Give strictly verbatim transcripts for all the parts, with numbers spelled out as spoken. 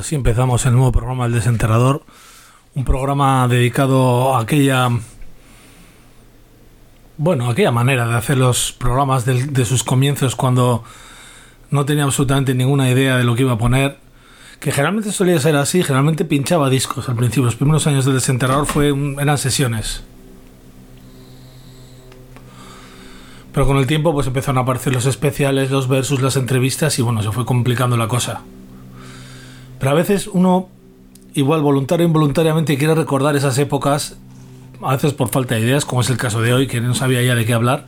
Así empezamos el nuevo programa El Desenterrador, un programa dedicado a aquella, bueno, aquella manera de hacer los programas de, de sus comienzos, cuando no tenía absolutamente ninguna idea de lo que iba a poner, que generalmente solía ser así. Generalmente pinchaba discos al principio. Los primeros años del Desenterrador fue un, eran sesiones, pero con el tiempo pues empezaron a aparecer los especiales, los versus, las entrevistas, y bueno, se fue complicando la cosa. Pero a veces uno, igual voluntario o involuntariamente, quiere recordar esas épocas, a veces por falta de ideas, como es el caso de hoy, que no sabía ya de qué hablar.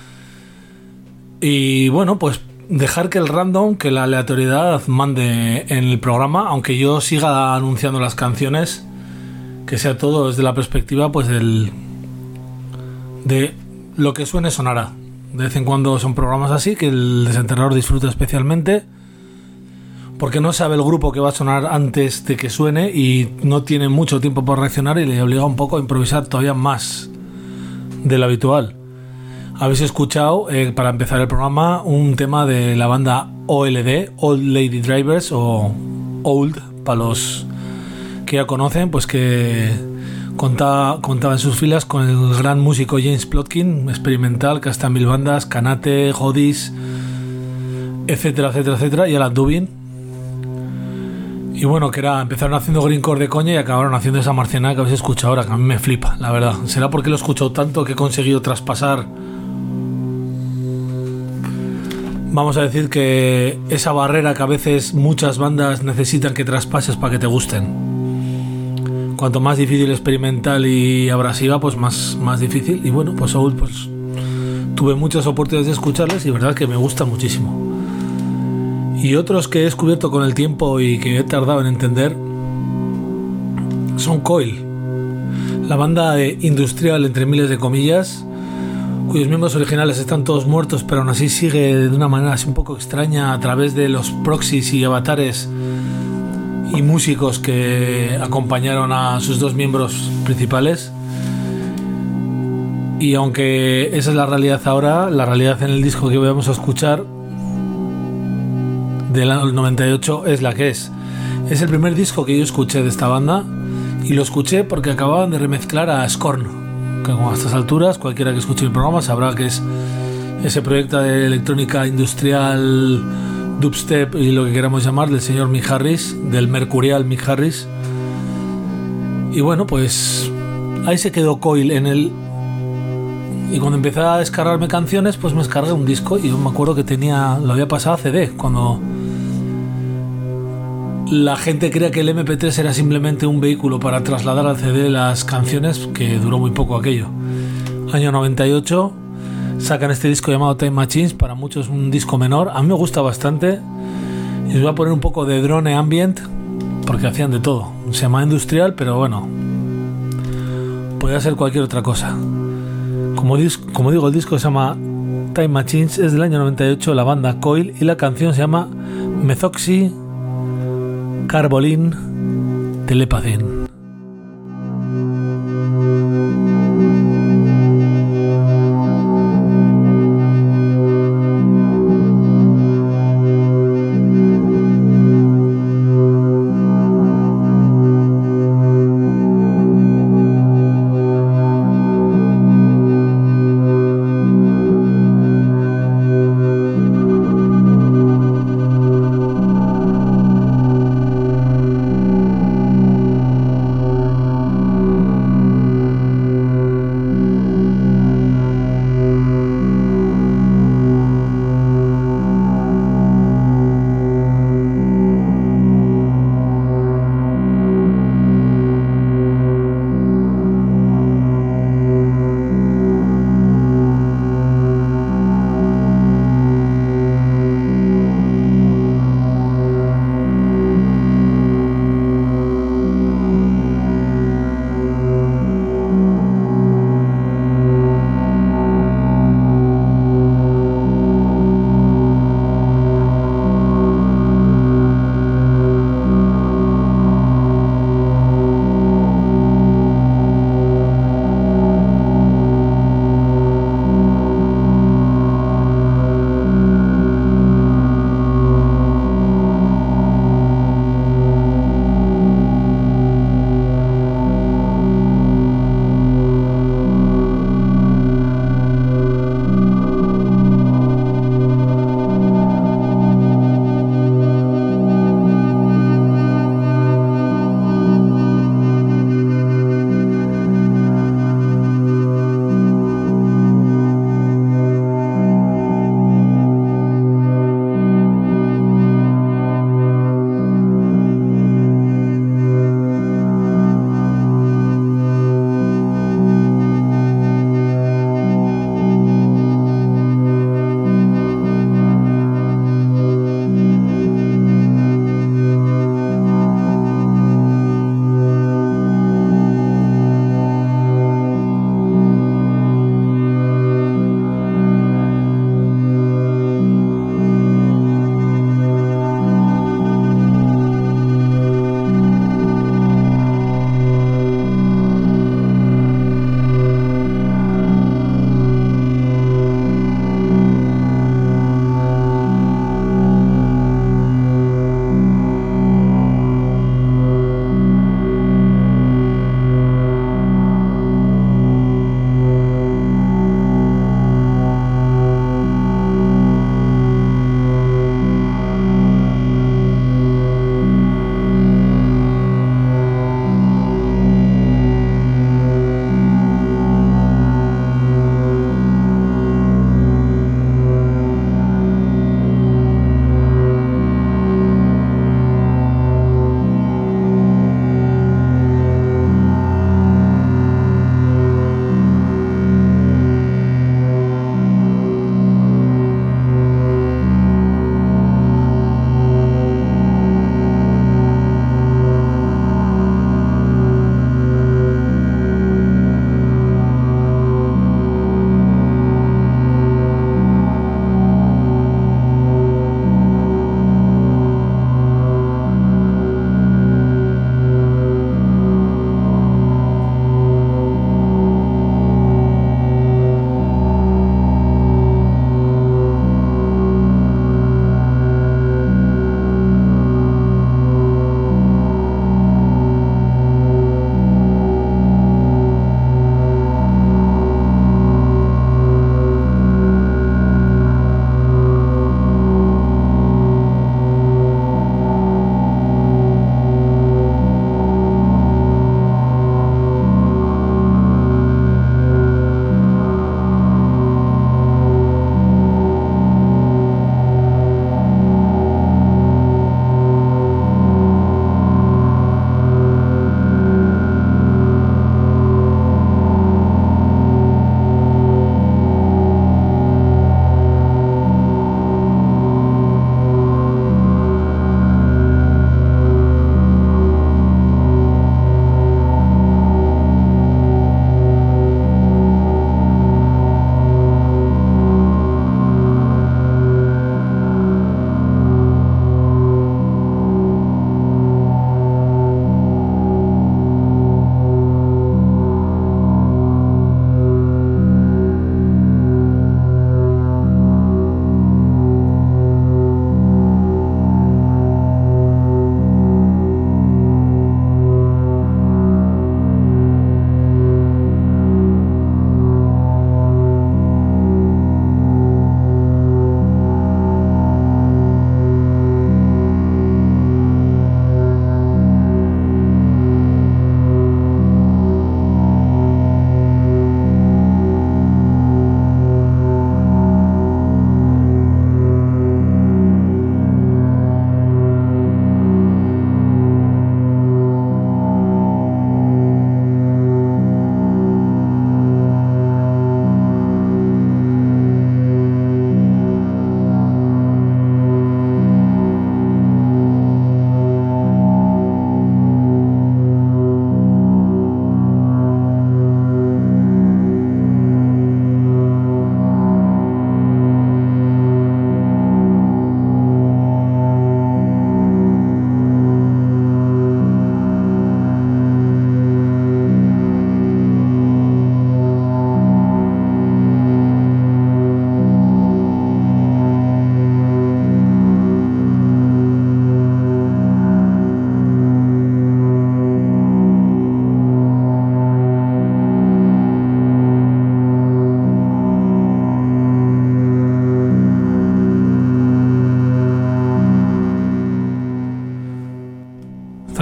Y bueno, pues dejar que el random, que la aleatoriedad mande en el programa, aunque yo siga anunciando las canciones, que sea todo desde la perspectiva pues del de lo que suene sonará. De vez en cuando son programas así que el Desenterrador disfruta especialmente, porque no sabe el grupo que va a sonar antes de que suene y no tiene mucho tiempo para reaccionar, y le obliga un poco a improvisar todavía más de lo habitual. Habéis escuchado, eh, para empezar el programa, un tema de la banda O L D, Old Lady Drivers, o Old, para los que ya conocen, pues que contaba, contaba en sus filas con el gran músico James Plotkin, experimental, que está en mil bandas, Kanate, Hodis, etcétera, etcétera, etcétera, y Alan Dubin. Y bueno, que era, empezaron haciendo greencore de coña y acabaron haciendo esa marcianada que habéis escuchado ahora, que a mí me flipa, la verdad. Será porque lo he escuchado tanto que he conseguido traspasar, vamos a decir, que esa barrera que a veces muchas bandas necesitan que traspases para que te gusten. Cuanto más difícil, experimental y abrasiva, pues más, más difícil. Y bueno, pues Soul, pues tuve muchas oportunidades de escucharles y verdad que me gusta muchísimo. Y otros que he descubierto con el tiempo y que he tardado en entender son Coil, la banda industrial, entre miles de comillas, cuyos miembros originales están todos muertos, pero aún así sigue de una manera así un poco extraña a través de los proxies y avatares y músicos que acompañaron a sus dos miembros principales. Y aunque esa es la realidad ahora, la realidad en el disco que vamos a escuchar del año noventa y ocho es la que es. Es el primer disco que yo escuché de esta banda, y lo escuché porque acababan de remezclar a Scorn, que a estas alturas cualquiera que escuche el programa sabrá que es ese proyecto de electrónica industrial, dubstep y lo que queramos llamar, del señor Mick Harris, del mercurial Mick Harris. Y bueno, pues ahí se quedó Coil en el... Y cuando empecé a descargarme canciones, pues me descargué un disco, y yo me acuerdo que tenía, lo había pasado a C D, cuando la gente creía que el eme pe tres era simplemente un vehículo para trasladar al C D las canciones, que duró muy poco aquello. Año noventa y ocho, sacan este disco llamado Time Machines, para muchos un disco menor, a mí me gusta bastante, y os voy a poner un poco de drone ambient, porque hacían de todo. Se llama industrial, pero bueno, podría ser cualquier otra cosa. Como, dis- como digo, el disco se llama Time Machines, es del año noventa y ocho, la banda Coil, y la canción se llama Methoxy Carbolin Telepathin.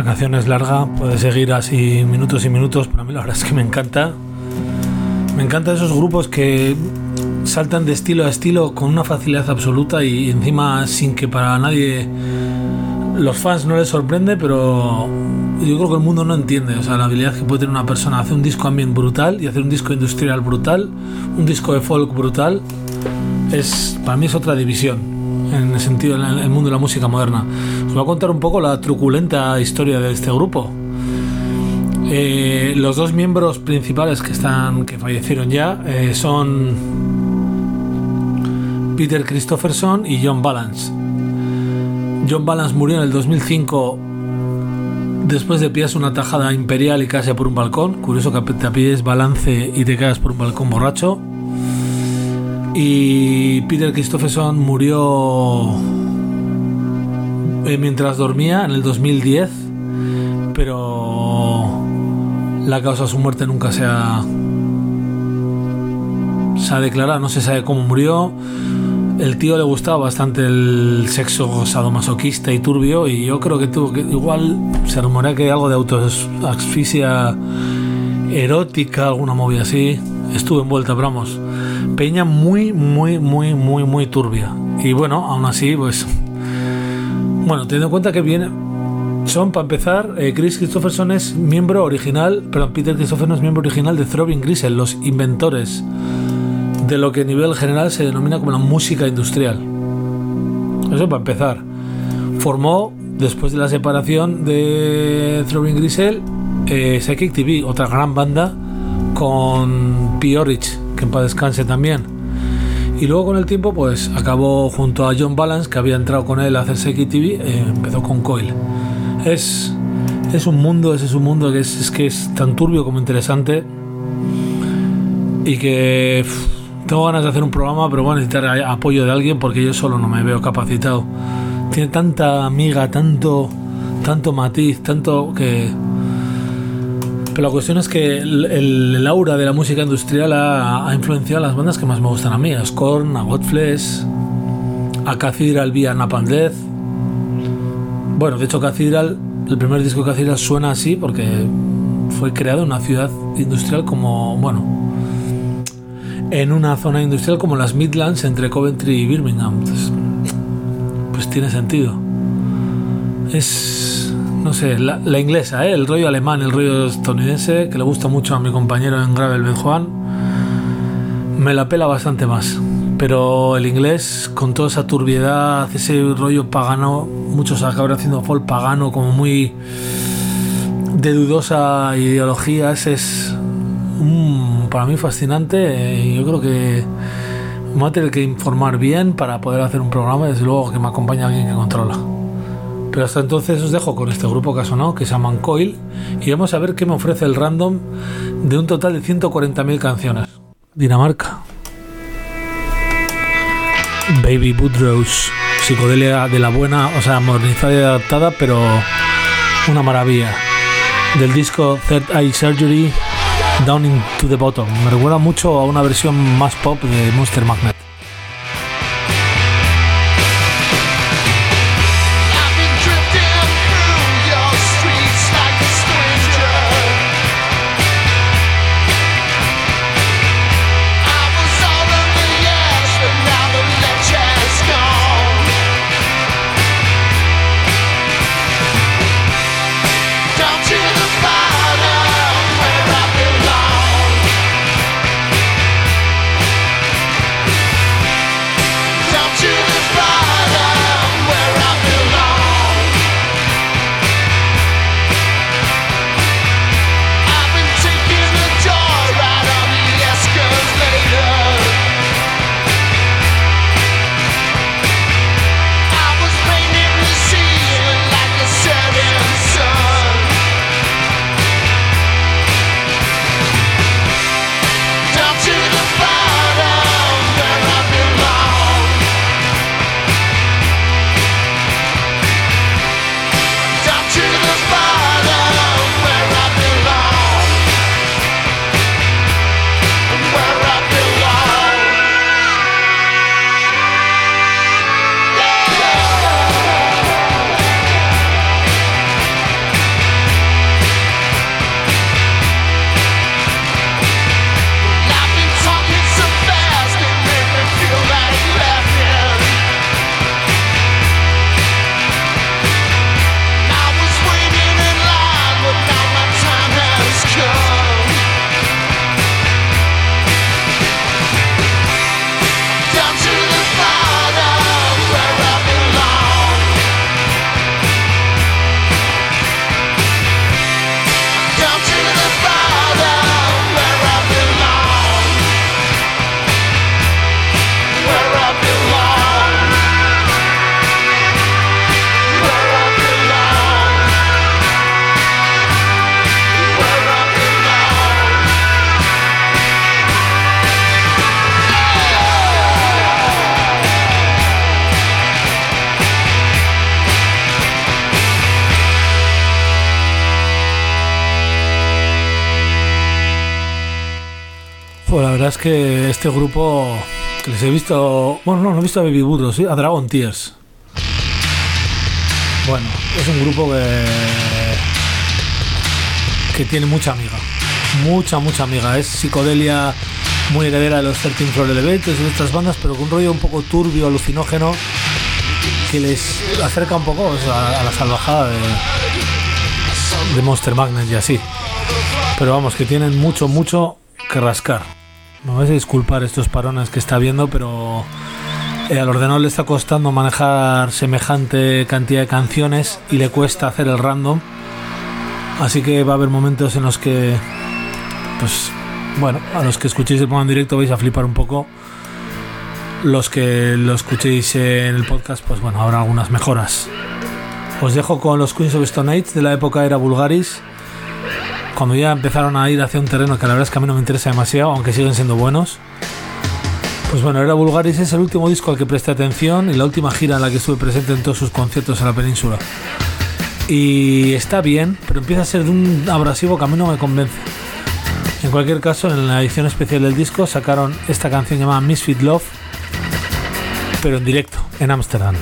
esta canción es larga, puede seguir así minutos y minutos, pero a mí la verdad es que me encanta. Me encantan esos grupos que saltan de estilo a estilo con una facilidad absoluta y encima sin que para nadie, los fans no les sorprende, pero yo creo que el mundo no entiende, o sea, la habilidad que puede tener una persona, hacer un disco ambient brutal y hacer un disco industrial brutal, un disco de folk brutal, es, para mí es otra división en el sentido, en el mundo de la música moderna. Os voy a contar un poco la truculenta historia de este grupo. Eh, los dos miembros principales que están, que fallecieron ya, eh, son Peter Christopherson y John Balance. John Balance murió en el dos mil cinco después de pillarse una tajada imperial y caerse por un balcón. Curioso que te pilles balance y te caes por un balcón borracho. Y Peter Christopherson murió eh, mientras dormía en el dos mil diez, pero la causa de su muerte nunca se ha, se ha declarado, no se sabe cómo murió. El tío le gustaba bastante el sexo sadomasoquista y turbio, y yo creo que tuvo que, igual se rumorea que hay algo de autoasfixia erótica, alguna movida así. Estuvo envuelta, pero vamos, peña muy, muy, muy, muy, muy turbia. Y bueno, aún así, pues, bueno, teniendo en cuenta que viene, son, para empezar, eh, Chris Christopherson es miembro original, perdón, Peter Christopherson es miembro original de Throbbing Gristle, los inventores de lo que a nivel general se denomina como la música industrial. Eso para empezar. Formó, después de la separación de Throbbing Gristle, eh, Psychic T V, otra gran banda con P. Orridge, que en paz descanse también. Y luego con el tiempo pues acabó junto a John Balance, que había entrado con él a hacer Psychic T V, eh, empezó con Coil. Es, es un mundo, ese es un mundo que es, es que es tan turbio como interesante, y que pff, tengo ganas de hacer un programa, pero voy a necesitar apoyo de alguien porque yo solo no me veo capacitado. Tiene tanta amiga, tanto, tanto matiz, tanto que... Pero la cuestión es que el, el, el aura de la música industrial ha, ha influenciado a las bandas que más me gustan a mí, a Scorn, a Godflesh, a Cathedral vía Napalm Death. Bueno, de hecho Cathedral, el primer disco de Cathedral suena así porque fue creado en una ciudad industrial como, bueno, en una zona industrial como las Midlands entre Coventry y Birmingham. Entonces, pues tiene sentido. Es, no sé, la, la inglesa, ¿eh? El rollo alemán, el rollo estadounidense, que le gusta mucho a mi compañero en Gravel, Ben Juan, me la pela bastante más. Pero el inglés, con toda esa turbiedad, ese rollo pagano, muchos acaban haciendo folk pagano, como muy de dudosa ideología, ese es um, para mí fascinante. Y yo creo que me voy a tener que informar bien para poder hacer un programa, y desde luego que me acompañe alguien que controla. Pero hasta entonces os dejo con este grupo que ha sonado, que se llaman Coil, y vamos a ver qué me ofrece el random de un total de ciento cuarenta mil canciones. Dinamarca. Baby Woodrose, psicodelia de la buena, o sea, modernizada y adaptada, pero una maravilla. Del disco Third Eye Surgery, Down into the Bottom. Me recuerda mucho a una versión más pop de Monster Magnet. Bottom where I belong. Pues la verdad es que este grupo que les he visto, bueno, no, no he visto a Baby Burros, ¿sí? A Dragon Tears. Bueno, es un grupo que que tiene mucha amiga, mucha, mucha amiga. Es psicodelia muy heredera de los trece Floor Elevators y de estas bandas, pero con un rollo un poco turbio, alucinógeno, que les acerca un poco, o sea, a la salvajada de, de Monster Magnet y así. Pero vamos, que tienen mucho, mucho que rascar. Me vais a disculpar estos parones que está viendo, pero eh, al ordenador le está costando manejar semejante cantidad de canciones y le cuesta hacer el random. Así que va a haber momentos en los que, pues, bueno, a los que escuchéis el programa en directo vais a flipar un poco. Los que lo escuchéis en el podcast, pues bueno, habrá algunas mejoras. Os dejo con los Queens of Stone Age de la época era Vulgaris, cuando ya empezaron a ir hacia un terreno que la verdad es que a mí no me interesa demasiado, aunque siguen siendo buenos. Pues bueno, Era Vulgaris es el último disco al que presté atención y la última gira en la que estuve presente en todos sus conciertos en la península. Y está bien, pero empieza a ser de un abrasivo que a mí no me convence. En cualquier caso, en la edición especial del disco sacaron esta canción llamada Misfit Love, pero en directo, en Ámsterdam.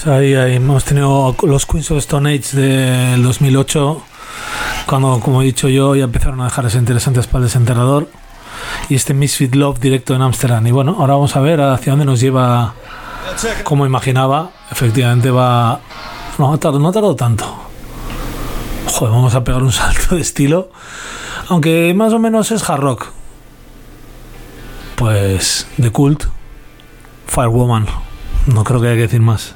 Pues ahí, ahí hemos tenido los Queens of Stone Age del dos mil ocho, cuando, como he dicho yo, ya empezaron a dejarse interesantes para el desenterrador. Y este Misfit Love directo en Ámsterdam. Y bueno, ahora vamos a ver hacia dónde nos lleva. Como imaginaba, efectivamente va... No, tardó, no tardó tanto. Joder, vamos a pegar un salto de estilo. Aunque más o menos es hard rock. Pues The Cult, Firewoman. No creo que haya que decir más.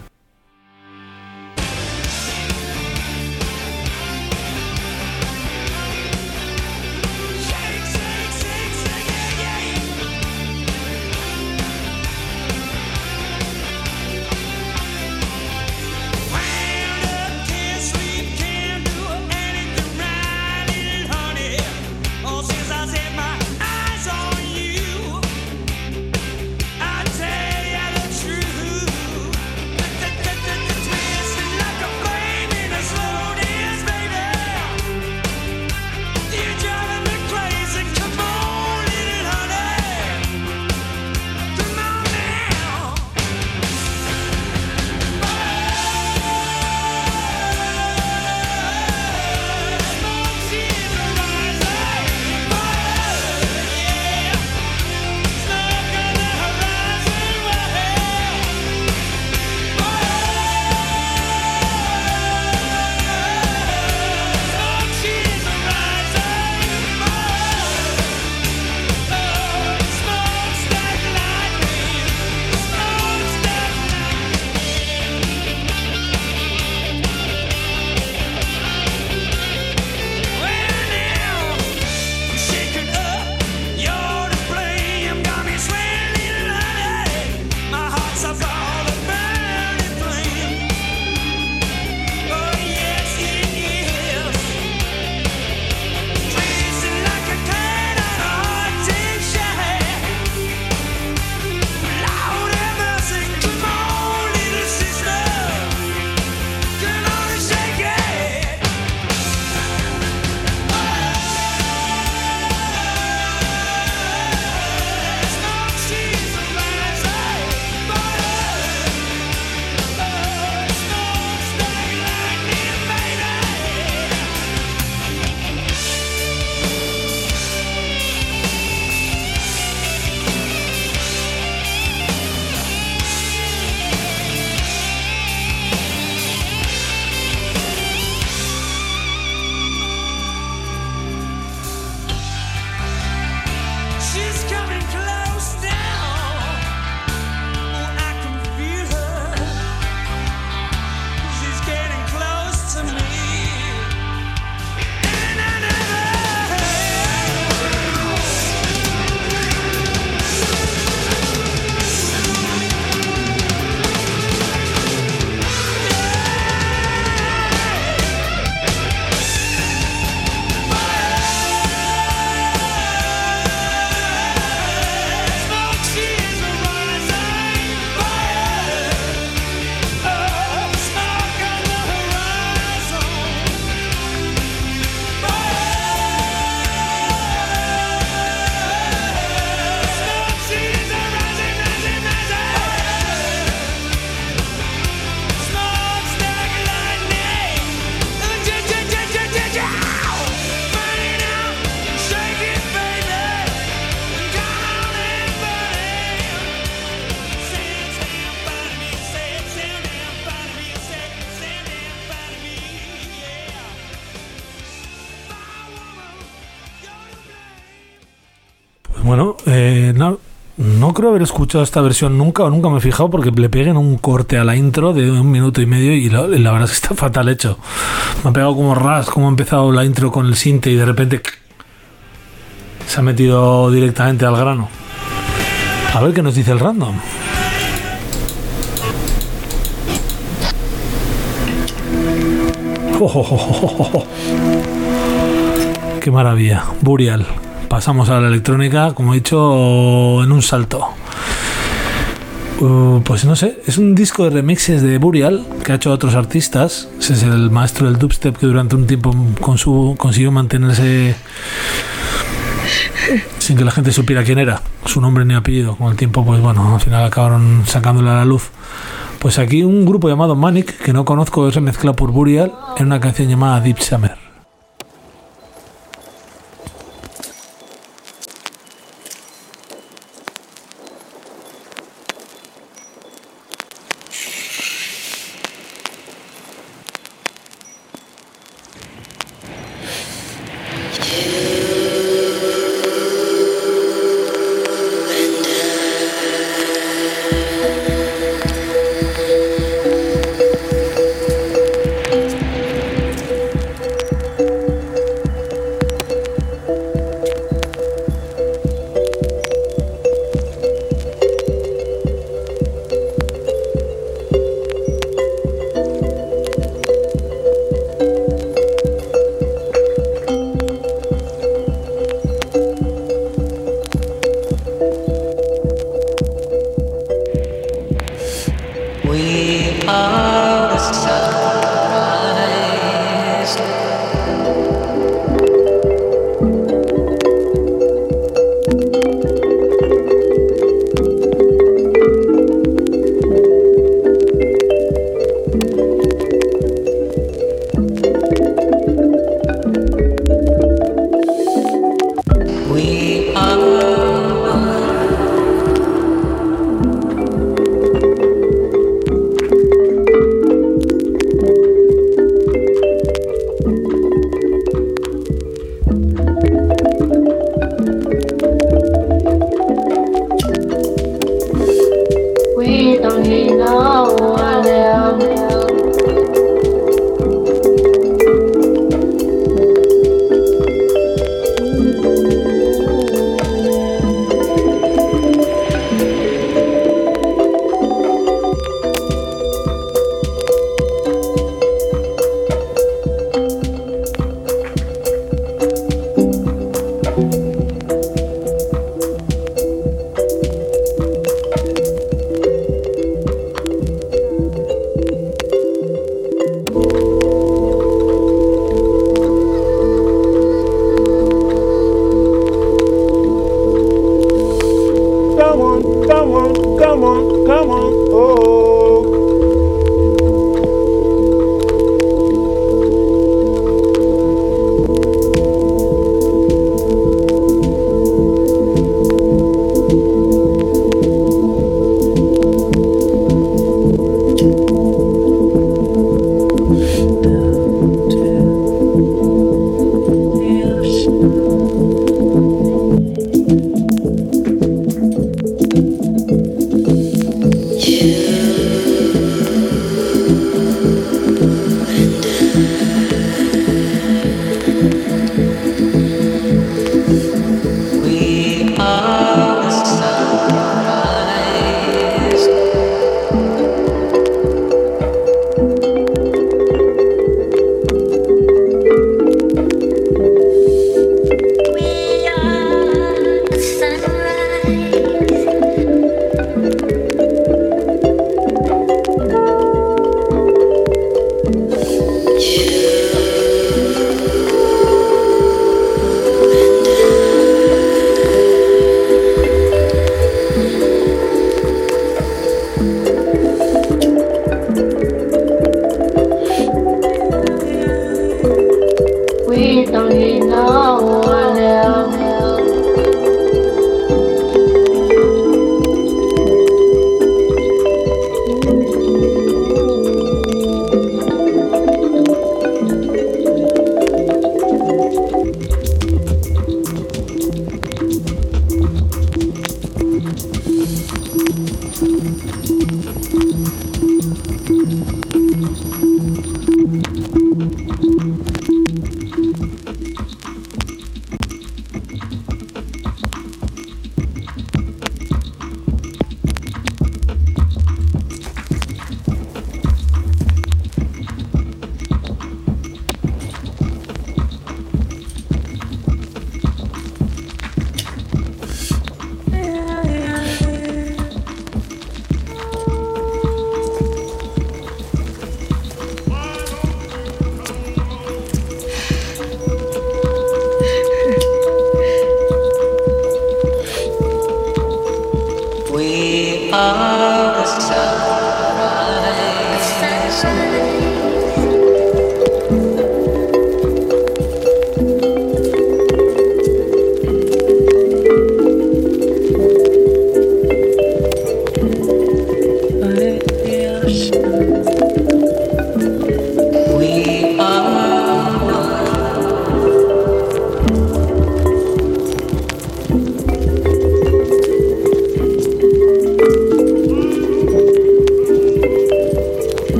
Bueno, eh, no, no creo haber escuchado esta versión nunca o nunca me he fijado porque le peguen un corte a la intro de un minuto y medio y la, la verdad es que está fatal hecho. Me ha pegado como ras, como ha empezado la intro con el sinte y de repente se ha metido directamente al grano. A ver qué nos dice el random. Oh, oh, oh, oh, oh. Qué maravilla. Burial. Pasamos a la electrónica, como he dicho, en un salto. Uh, pues no sé, es un disco de remixes de Burial que ha hecho a otros artistas. Ese es el maestro del dubstep que durante un tiempo con su, consiguió mantenerse sin que la gente supiera quién era, su nombre ni apellido. Con el tiempo, pues bueno, al final acabaron sacándole a la luz Pues aquí un grupo llamado Manic, que no conozco, es remezclado por Burial en una canción llamada Deep Summer.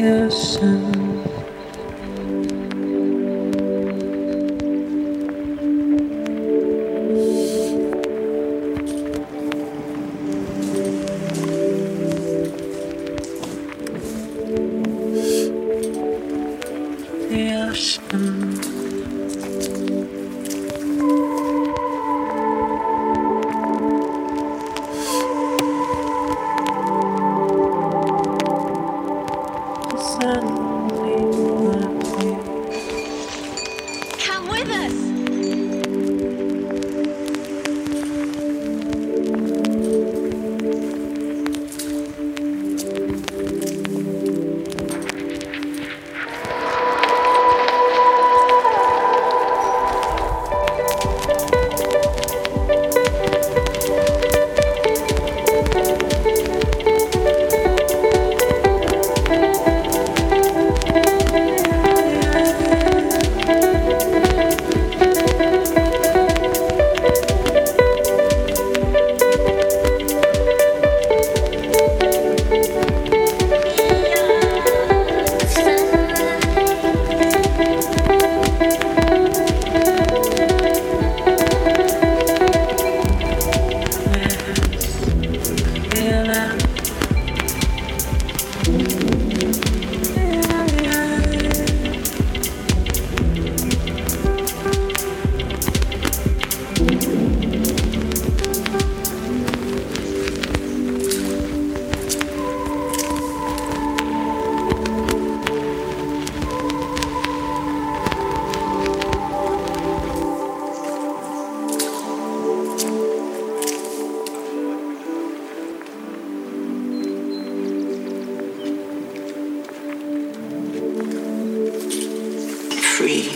free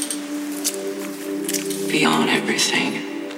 beyond everything.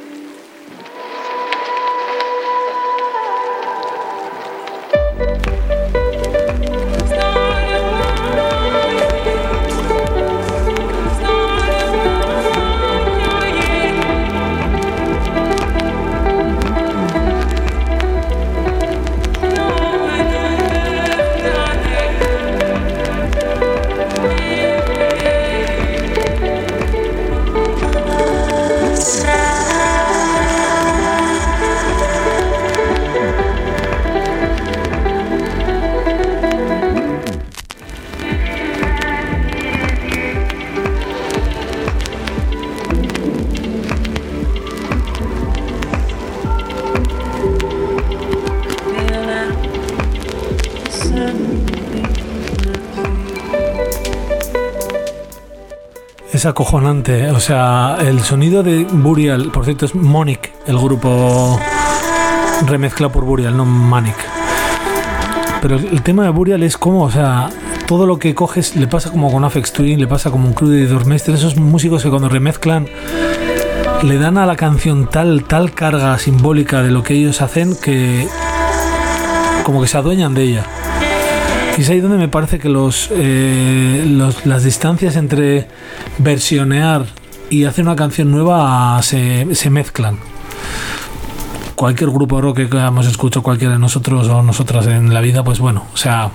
Es acojonante, o sea, el sonido de Burial, por cierto, es Monic, el grupo remezclado por Burial, no Manic. Pero el tema de Burial es como, o sea, todo lo que coges le pasa como con Aphex Twin, le pasa como un Crew de Dormester, esos músicos que cuando remezclan le dan a la canción tal, tal carga simbólica de lo que ellos hacen que como que se adueñan de ella. Y es ahí donde me parece que los, eh, los las distancias entre versionear y hacer una canción nueva se, se mezclan. Cualquier grupo de rock que hemos escuchado cualquiera de nosotros o nosotras en la vida, pues bueno, o sea,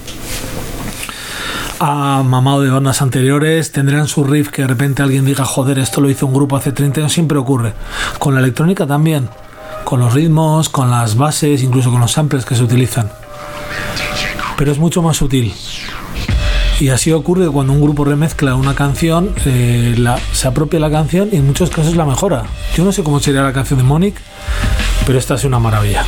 ha mamado de bandas anteriores, tendrán su riff que de repente alguien diga, joder, esto lo hizo un grupo hace treinta años, siempre ocurre. Con la electrónica también, con los ritmos, con las bases, incluso con los samples que se utilizan. Pero es mucho más sutil. Y así ocurre cuando un grupo remezcla una canción, eh, la, se apropia la canción y en muchos casos la mejora. Yo no sé cómo sería la canción de Monic, pero esta es una maravilla.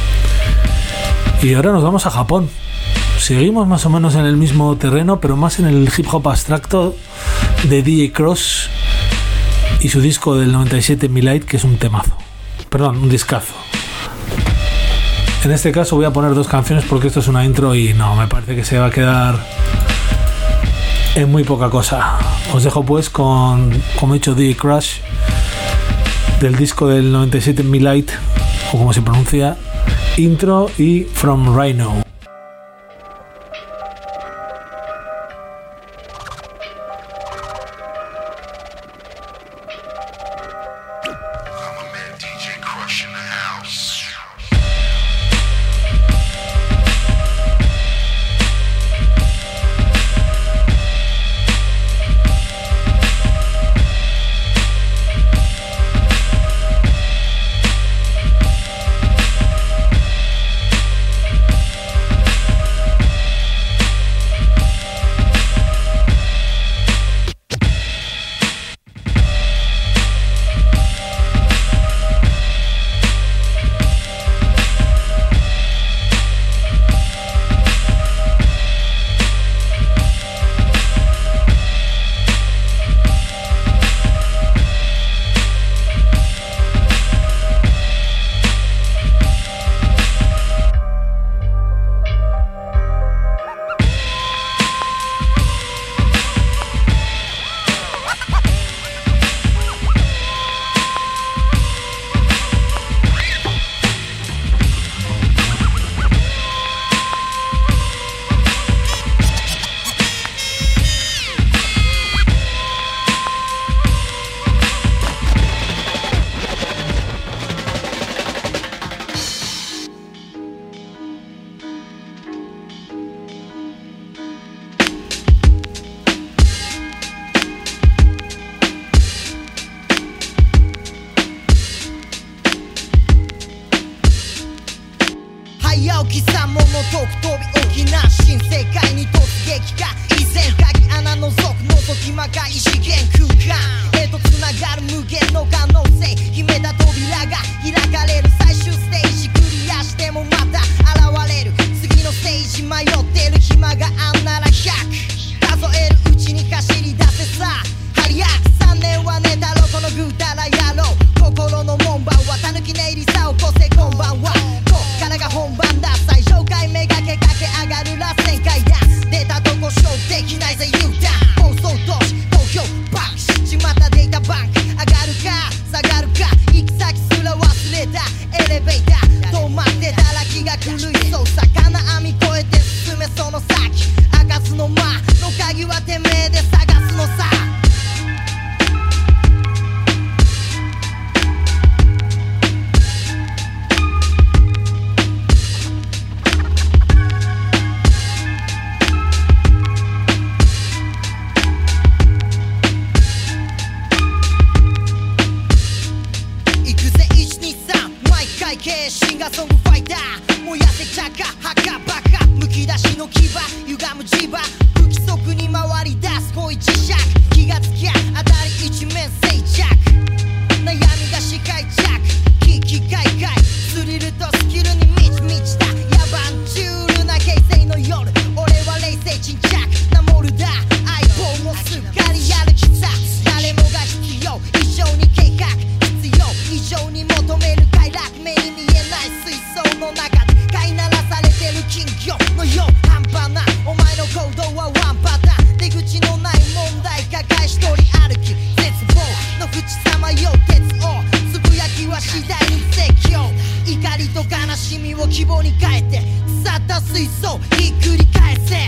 Y ahora nos vamos a Japón. Seguimos más o menos en el mismo terreno, pero más en el hip hop abstracto de D J Cross y su disco del noventa y siete, Me-Light, que es un temazo. Perdón, un discazo. En este caso voy a poner dos canciones porque esto es una intro y no, me parece que se va a quedar en muy poca cosa. Os dejo pues con, como he dicho, D J Crush del disco del noventa y siete, Me-Light, o como se pronuncia, intro, y From Rhino. 解く飛び起きな新世界に突撃か以前鍵穴覗く覗きまか異次元空間へとつながる無限の可能性秘めた扉が開かれる最終ステージクリアしてもまた現れる次のステージ迷ってる暇があんならひゃく数えるうちに走り出せさ早くさんねんは寝たろこのぐうたら野郎心の門番はたぬき寝入りさ起こせこんばんはこっからが本番だ最上階めがけ駆け上がる螺旋階段出たとこ勝負できないぜ U ターン放送都市東京バックしちまったデータバンク上がるか下がるか行き先すら忘れたエレベーター止まってたら気が狂いそう魚網越えて進めその先開かすの間の鍵はてめえで探すのさシンガーソングファイター燃やせチャカハカバカむき出しの牙歪む磁場不規則に回り出す恋磁石気がつきゃ当たり一面静着悩みが視界着危機開会スリルとスキルに満ち満ちた野蛮チュールな平成の夜俺は冷静沈着なモルダー相棒もすっかりやる気さ誰もが必要異常に計画必要異常に求める快楽目に見えない水槽の中で飼いならされてる金魚のよう半端なお前の行動はワンパターン出口のない問題抱え一人歩き絶望の淵さまよう鉄をつぶやきは次第に説教怒りと悲しみを希望に変えて腐った水槽ひっくり返せ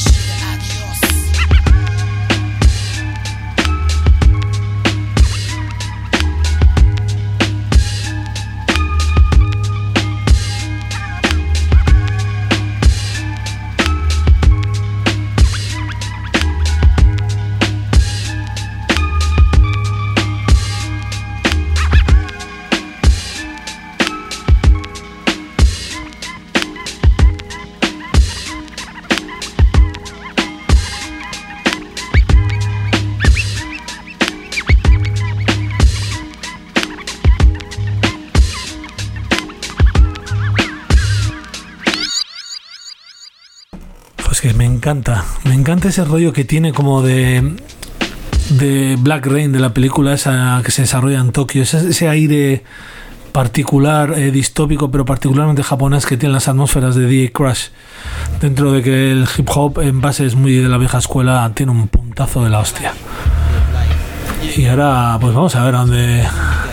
Que me encanta, me encanta ese rollo que tiene como de de Black Rain de la película esa que se desarrolla en Tokio, ese, ese aire particular, eh, distópico pero particularmente japonés que tienen las atmósferas de D J Crush, dentro de que el hip hop en base es muy de la vieja escuela, tiene un puntazo de la hostia. Y ahora pues vamos a ver a dónde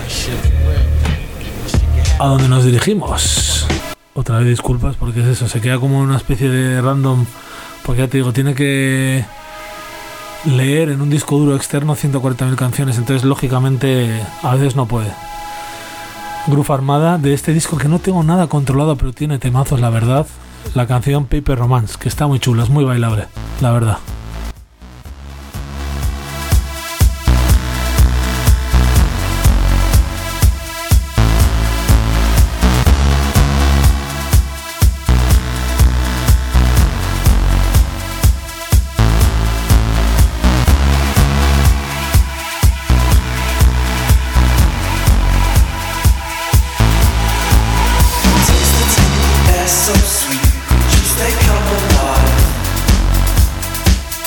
a dónde nos dirigimos. Otra vez disculpas porque es eso, se queda como una especie de random. Porque ya te digo, tiene que leer en un disco duro externo ciento cuarenta mil canciones, entonces lógicamente a veces no puede. Groove Armada, de este disco que no tengo nada controlado, pero tiene temazos, la verdad. La canción Paper Romance, que está muy chula, es muy bailable, la verdad. So sweet, just they come alive.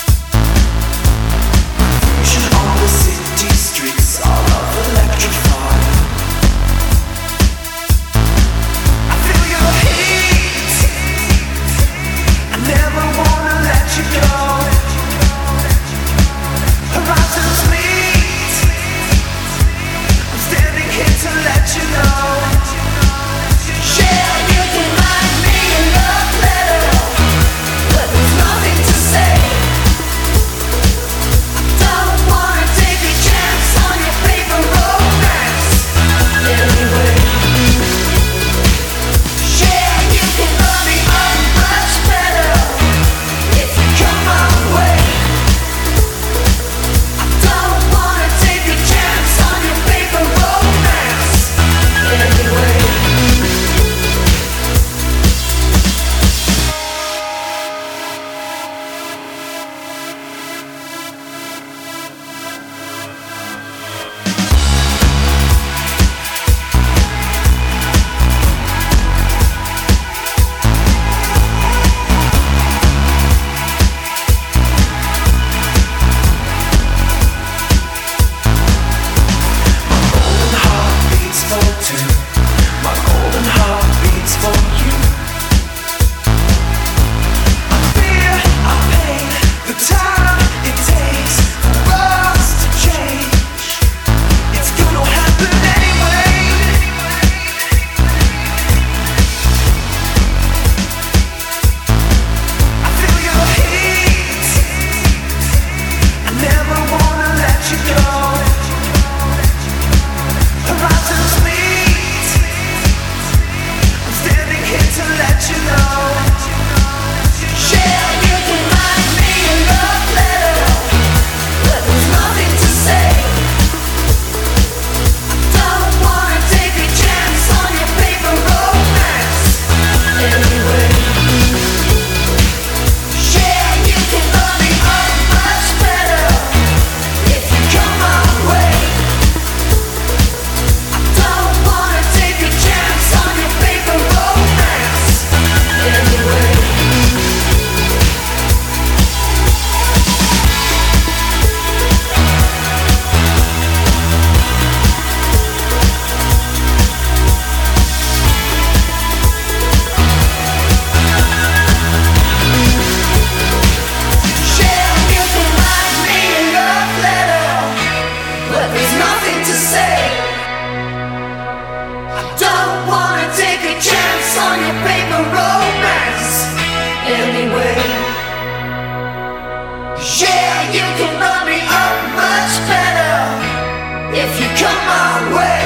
Yeah, you can run me up much better if you come my way.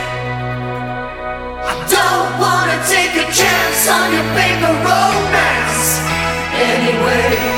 I don't wanna take a chance on your paper romance anyway.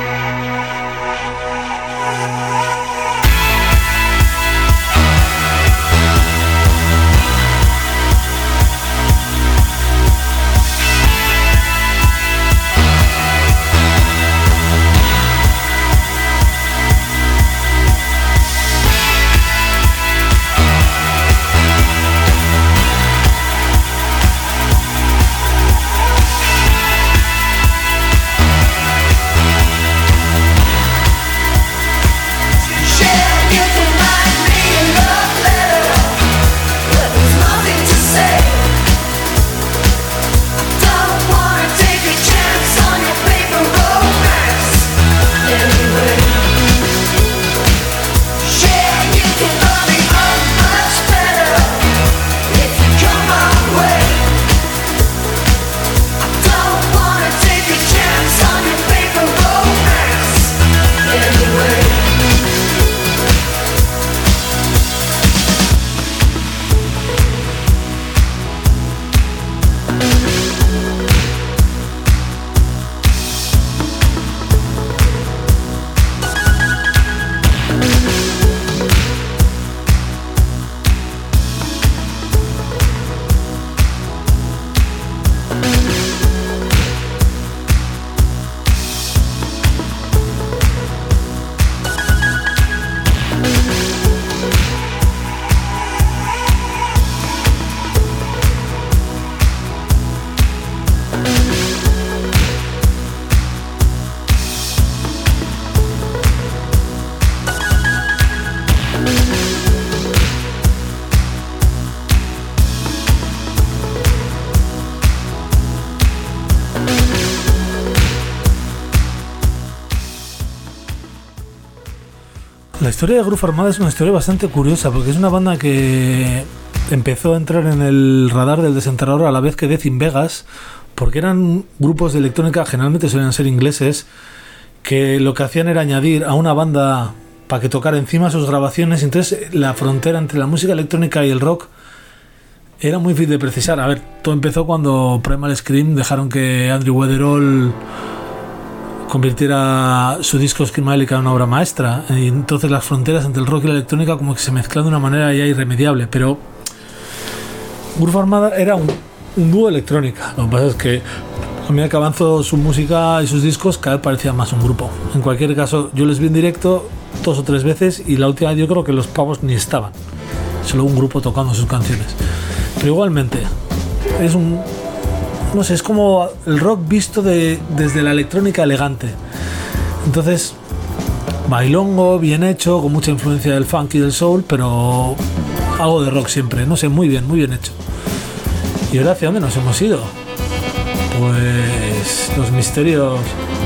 La historia de Groove Armada es una historia bastante curiosa porque es una banda que empezó a entrar en el radar del desenterrador a la vez que Death in Vegas, porque eran grupos de electrónica, generalmente solían ser ingleses, que lo que hacían era añadir a una banda para que tocara encima sus grabaciones. Entonces la frontera entre la música electrónica y el rock era muy difícil de precisar. A ver, todo empezó cuando Primal Scream dejaron que Andrew Weatherall convirtiera su disco Screamalic en una obra maestra, y entonces las fronteras entre el rock y la electrónica como que se mezclan de una manera ya irremediable. Pero Groove Armada era un, un dúo electrónica. Lo que pasa es que a medida que avanzó su música y sus discos, cada vez parecía más un grupo. En cualquier caso, yo les vi en directo dos o tres veces y la última yo creo que los pavos ni estaban, solo un grupo tocando sus canciones. Pero igualmente es un, no sé, es como el rock visto de, desde la electrónica elegante. Entonces, bailongo, bien hecho, con mucha influencia del funk y del soul, pero algo de rock siempre, no sé, muy bien, muy bien hecho. ¿Y ahora hacia dónde nos hemos ido? Pues los misterios.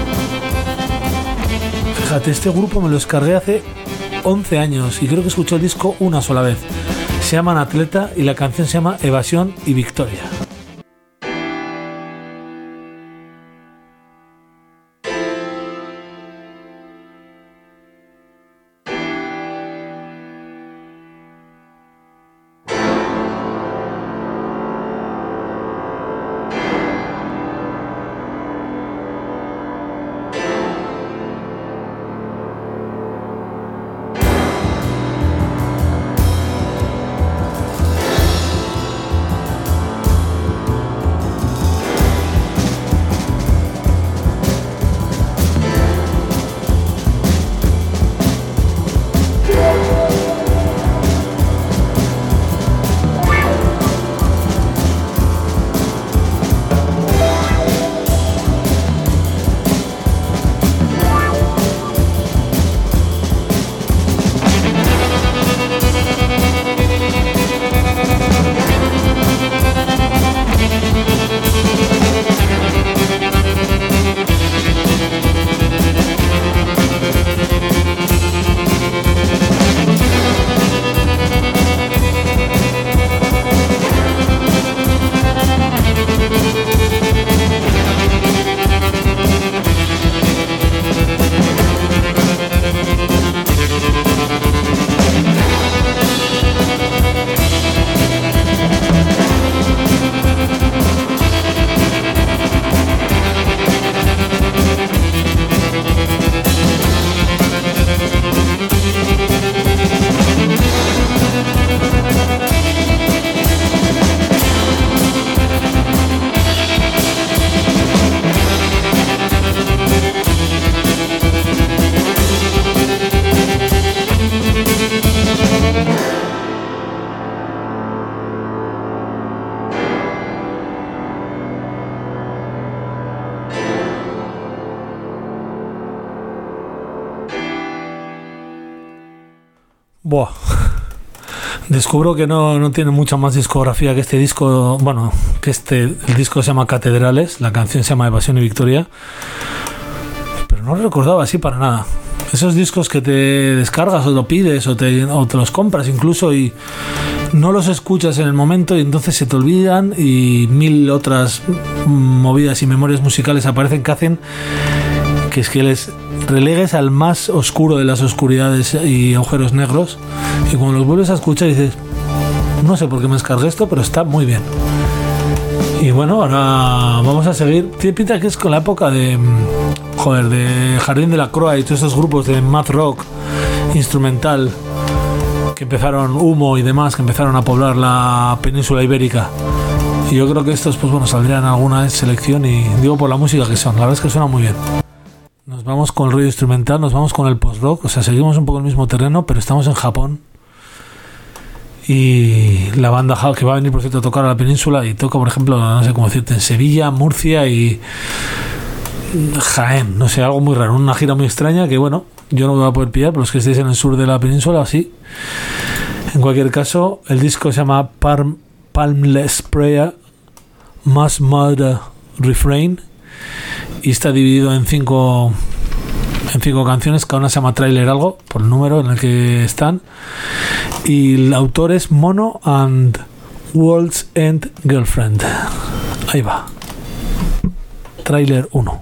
Fíjate, este grupo me lo descargué hace once años y creo que escuché el disco una sola vez. Se llaman Atleta y la canción se llama Evasión y Victoria. Buah. Descubro que no, no tiene mucha más discografía que este disco. Bueno, que este el disco se llama Catedrales, la canción se llama De Pasión y Victoria. Pero no lo recordaba así para nada. Esos discos que te descargas o lo pides o te, o te los compras incluso y no los escuchas en el momento y entonces se te olvidan y mil otras movidas y memorias musicales aparecen que hacen que es que les relegues al más oscuro de las oscuridades y agujeros negros, y cuando los vuelves a escuchar dices, no sé por qué me descargué esto, pero está muy bien. Y bueno, ahora vamos a seguir. Tiene pinta que es con la época de joder, de Jardín de la Croix y todos esos grupos de math rock instrumental que empezaron, Humo y demás, que empezaron a poblar la península ibérica. Y yo creo que estos, pues bueno, saldrían en alguna selección, y digo por la música que son, la verdad es que suena muy bien. Nos vamos con el rollo instrumental, nos vamos con el post-rock, o sea, seguimos un poco el mismo terreno, pero estamos en Japón. Y la banda que va a venir, por cierto, a tocar a la península, y toca, por ejemplo, no sé cómo decirte, en Sevilla, Murcia y Jaén, no sé, algo muy raro, una gira muy extraña que, bueno, yo no me voy a poder pillar, pero los que estéis en el sur de la península, sí. En cualquier caso, el disco se llama Palm, Palmless Prayer, Mass Murder Refrain, y está dividido en cinco en cinco canciones, cada una se llama Trailer algo, por el número en el que están, y el autor es Mono and World's End Girlfriend. Ahí va, Trailer uno.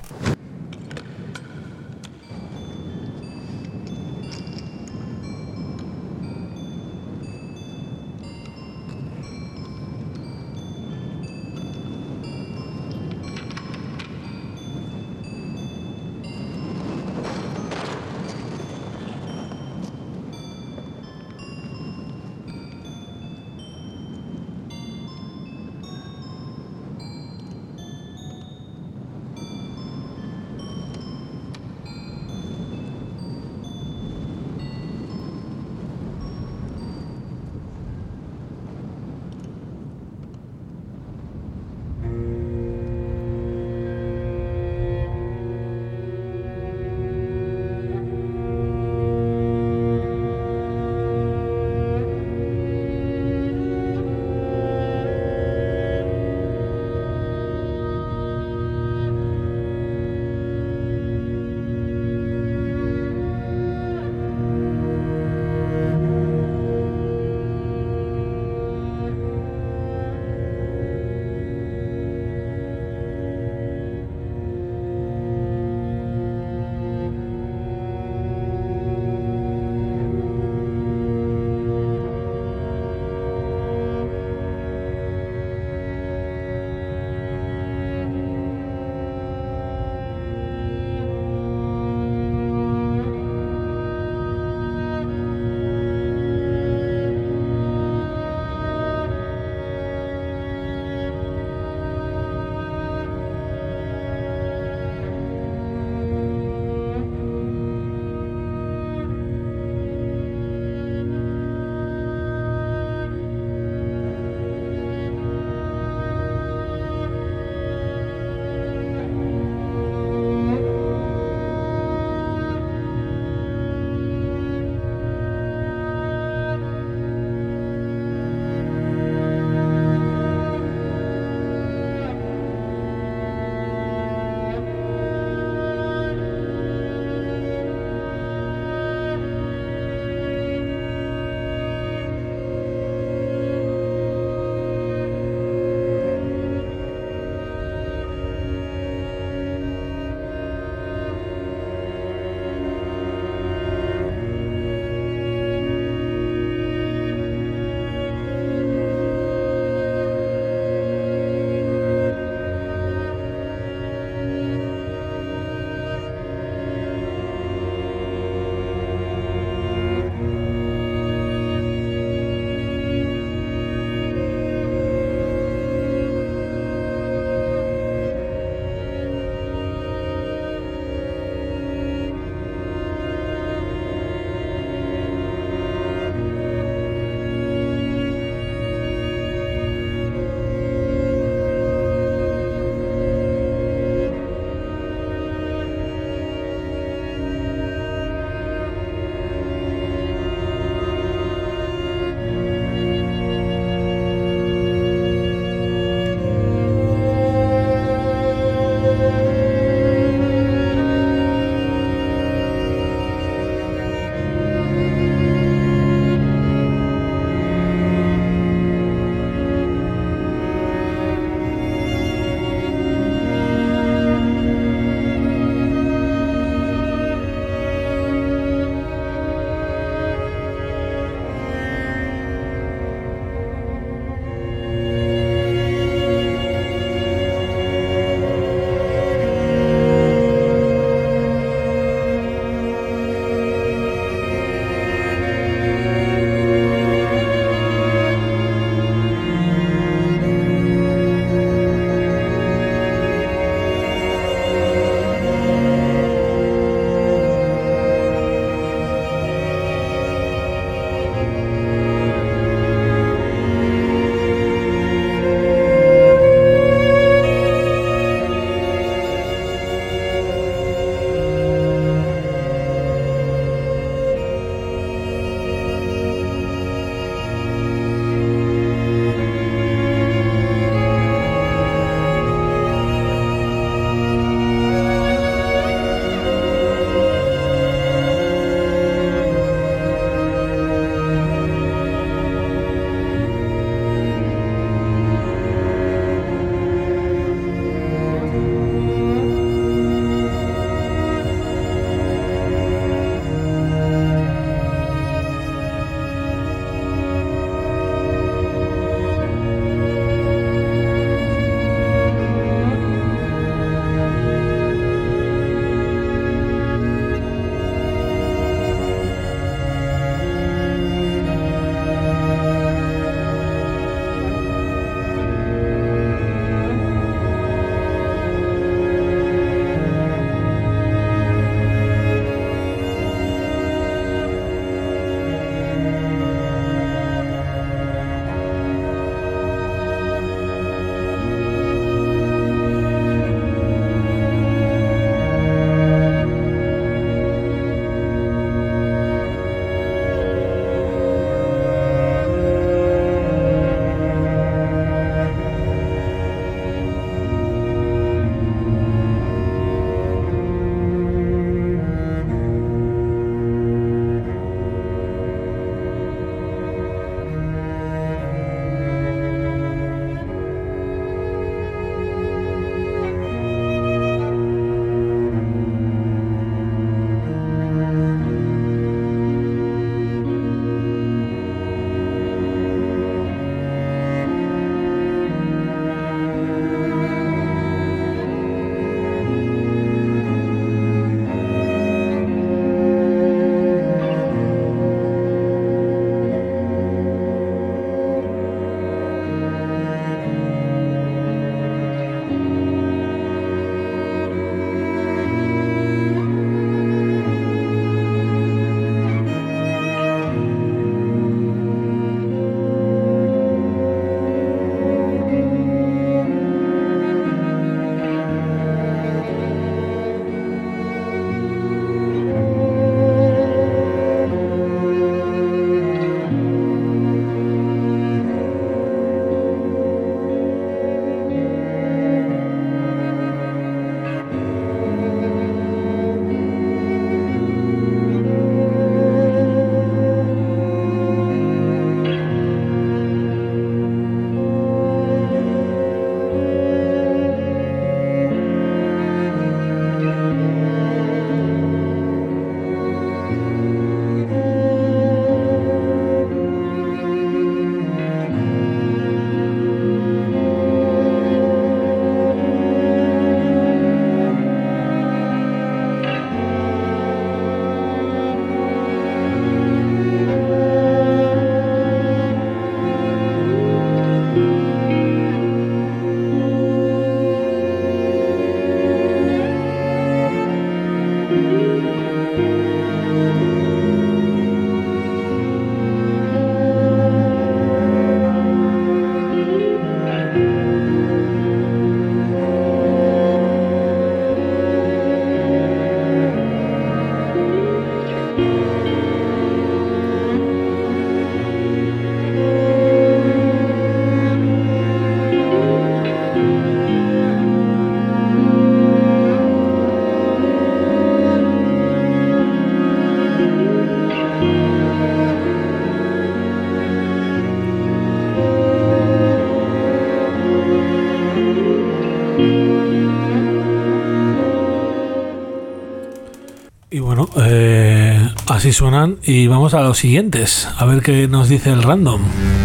así suenan y vamos a los siguientes, a ver qué nos dice el random.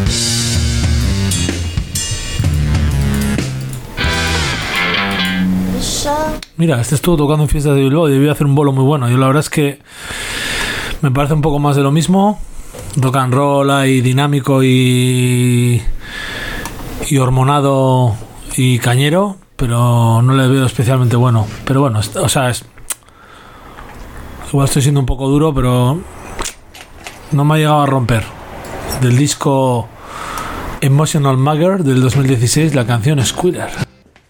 Mira, este estuvo tocando en fiestas de Bilbao y debió hacer un bolo muy bueno. Yo la verdad es que me parece un poco más de lo mismo. Rock and roll ahí dinámico y, y hormonado y cañero, pero no le veo especialmente bueno. Pero bueno, o sea, es, igual estoy siendo un poco duro, pero no me ha llegado a romper. Del disco Emotional Mugger del dos mil dieciséis, la canción Squealer.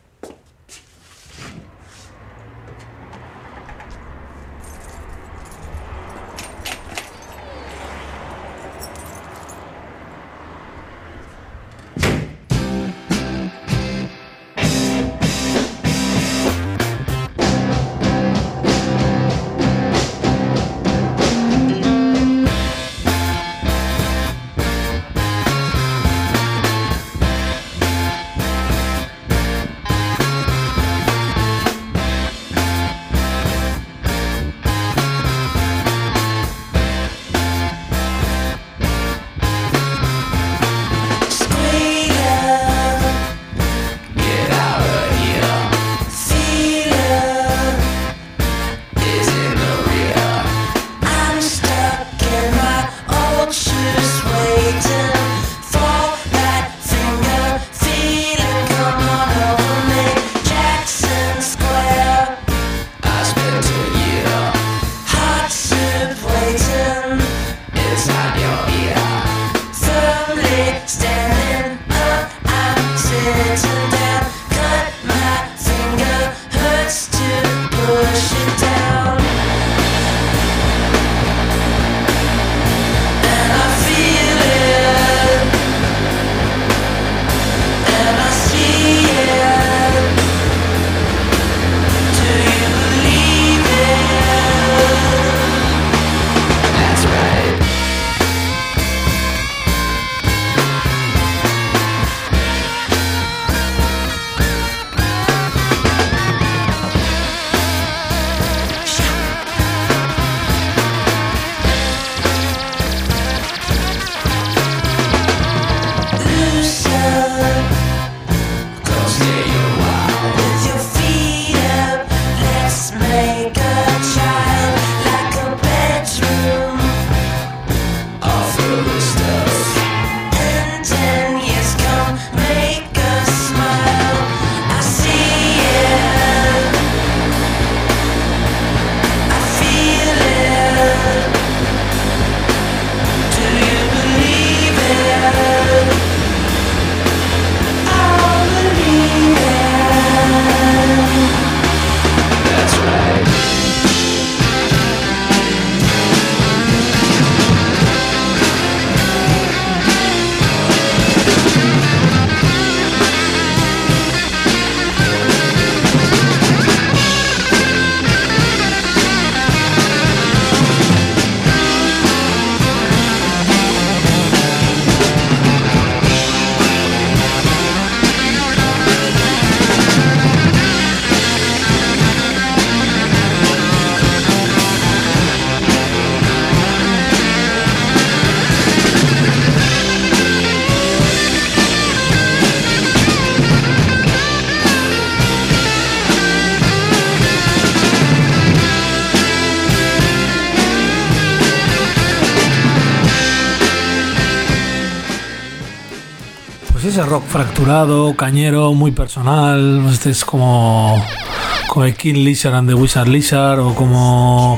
Ese rock fracturado, cañero, muy personal. Este es como como el King Lizard and the Wizard Lizard, o como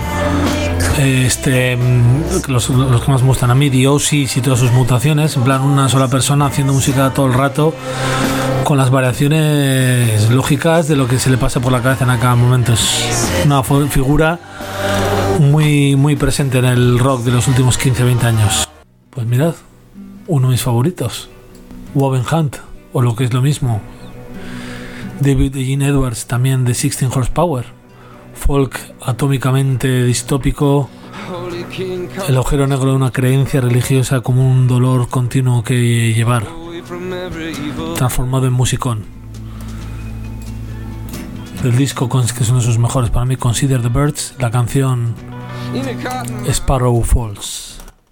este los, los que más me gustan a mí, The Oasis y todas sus mutaciones, en plan una sola persona haciendo música todo el rato con las variaciones lógicas de lo que se le pasa por la cabeza en cada momento. Es una figura muy muy presente en el rock de los últimos quince a veinte años. Pues mirad, uno de mis favoritos, Woven Hunt, o lo que es lo mismo, David Eugene Edwards, también de sixteen Horsepower, folk atómicamente distópico, el agujero negro de una creencia religiosa como un dolor continuo que llevar, transformado en musicón. Del disco que es uno de sus mejores para mí, Consider the Birds, la canción Sparrow Falls.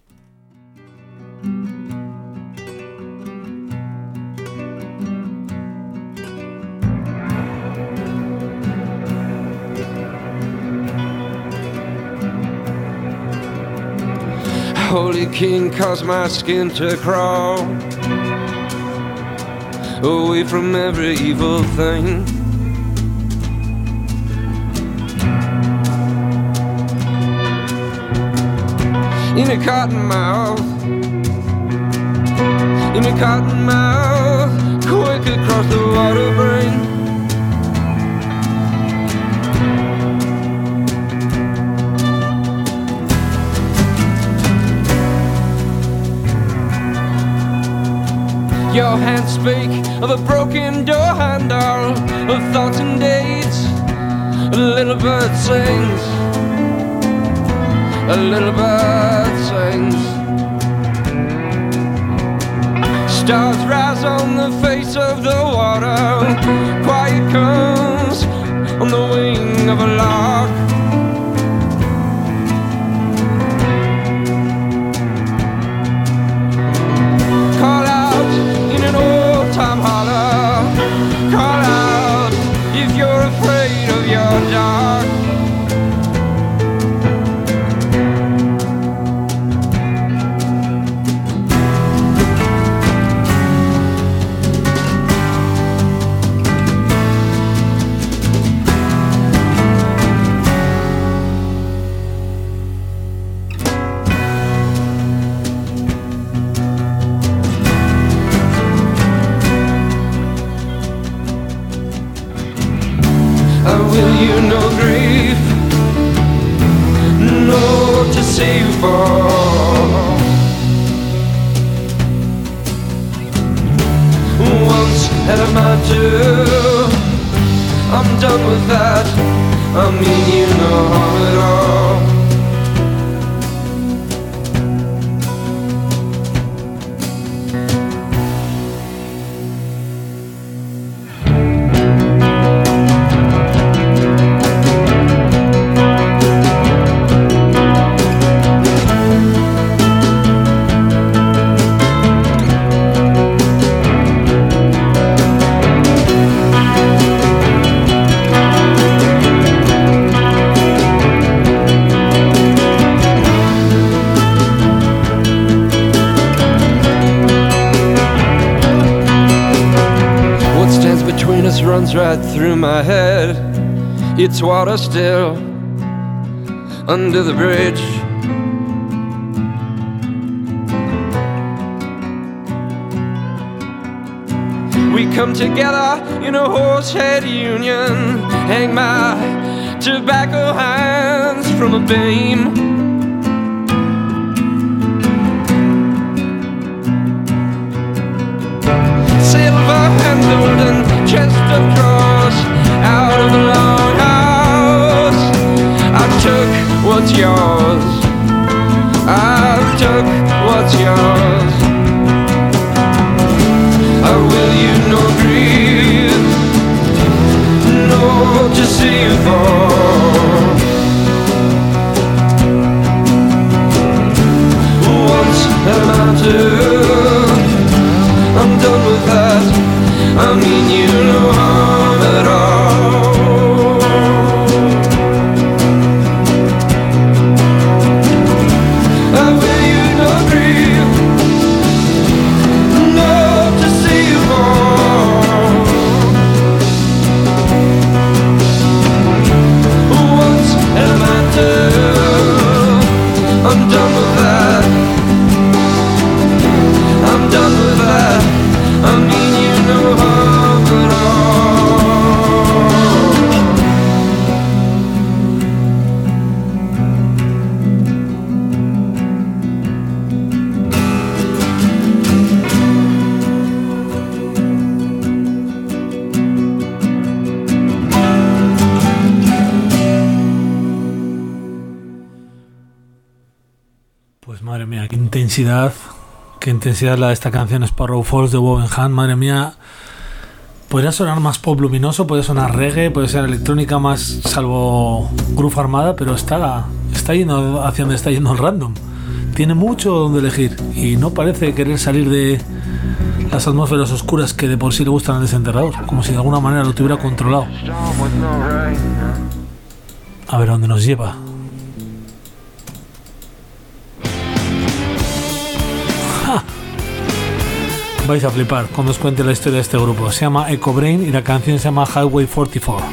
Holy King caused my skin to crawl away from every evil thing. In a cotton mouth, in a cotton mouth, quick across the water brain. Your hands speak of a broken door handle, of thoughts and dates. A little bird sings, a little bird sings. Stars rise on the face of the water. Quiet comes on the wing of a lark. Call out in an old-time holler. Call out if you're afraid of your dark. Will you know grief, no to save for? Once had a mind to, I'm done with that. I mean you know harm at all. Runs right through my head. It's water still under the bridge. We come together in a horsehead union. Hang my tobacco hands from a beam. Silver-handled and chest of drawers out of the longhouse. I took what's yours. I took what's yours. I will you no grief, no to save for. Once had a mountain, I'm done with that. I mean you no harm at all. I will you no grief, no to see you fall. Once at a mountain, I'm done with that. I'm done with that. I mean you no harm at all. Pues madre mía, qué intensidad. Qué intensidad la de esta canción Sparrow Falls de Wovenham, madre mía. Podría sonar más pop luminoso, puede sonar reggae, puede ser electrónica más salvo Groove Armada, pero esta está yendo hacia donde está yendo el random. Tiene mucho donde elegir y no parece querer salir de las atmósferas oscuras que de por sí le gustan al desenterrador, como si de alguna manera lo tuviera controlado. A ver a dónde nos lleva. ¡Ja! Vais a flipar cuando os cuente la historia de este grupo. Se llama Echo Brain y la canción se llama Highway cuarenta y cuatro.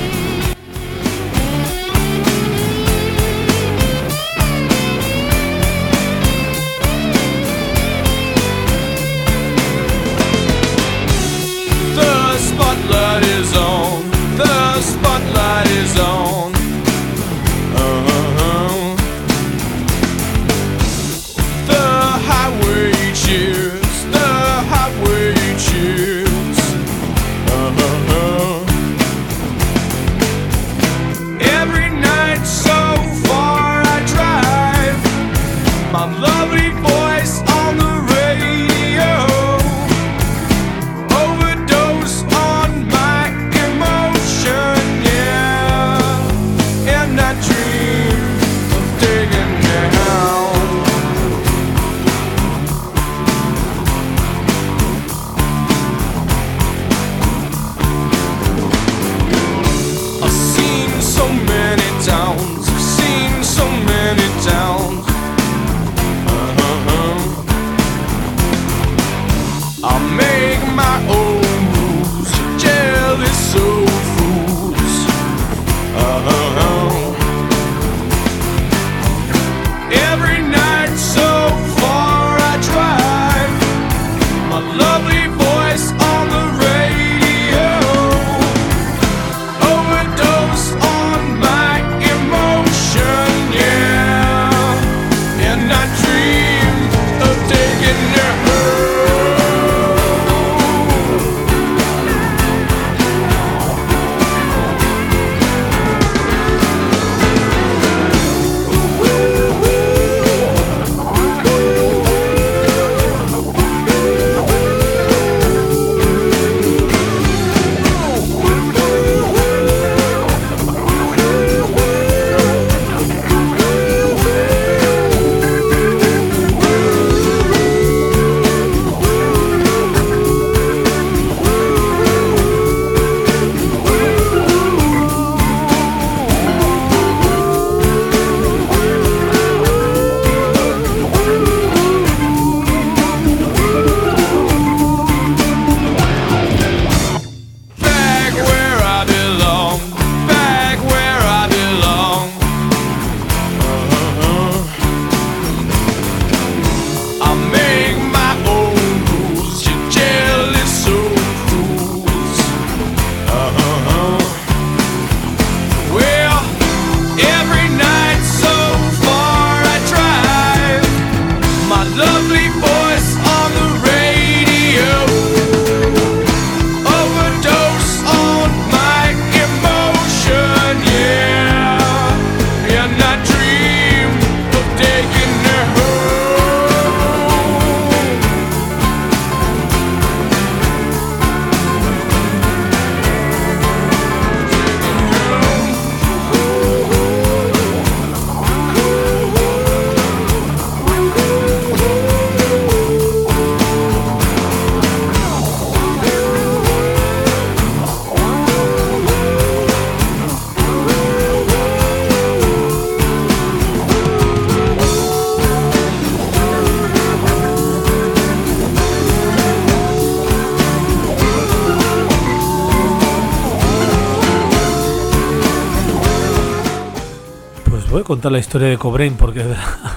voy a contar la historia de Cobrain porque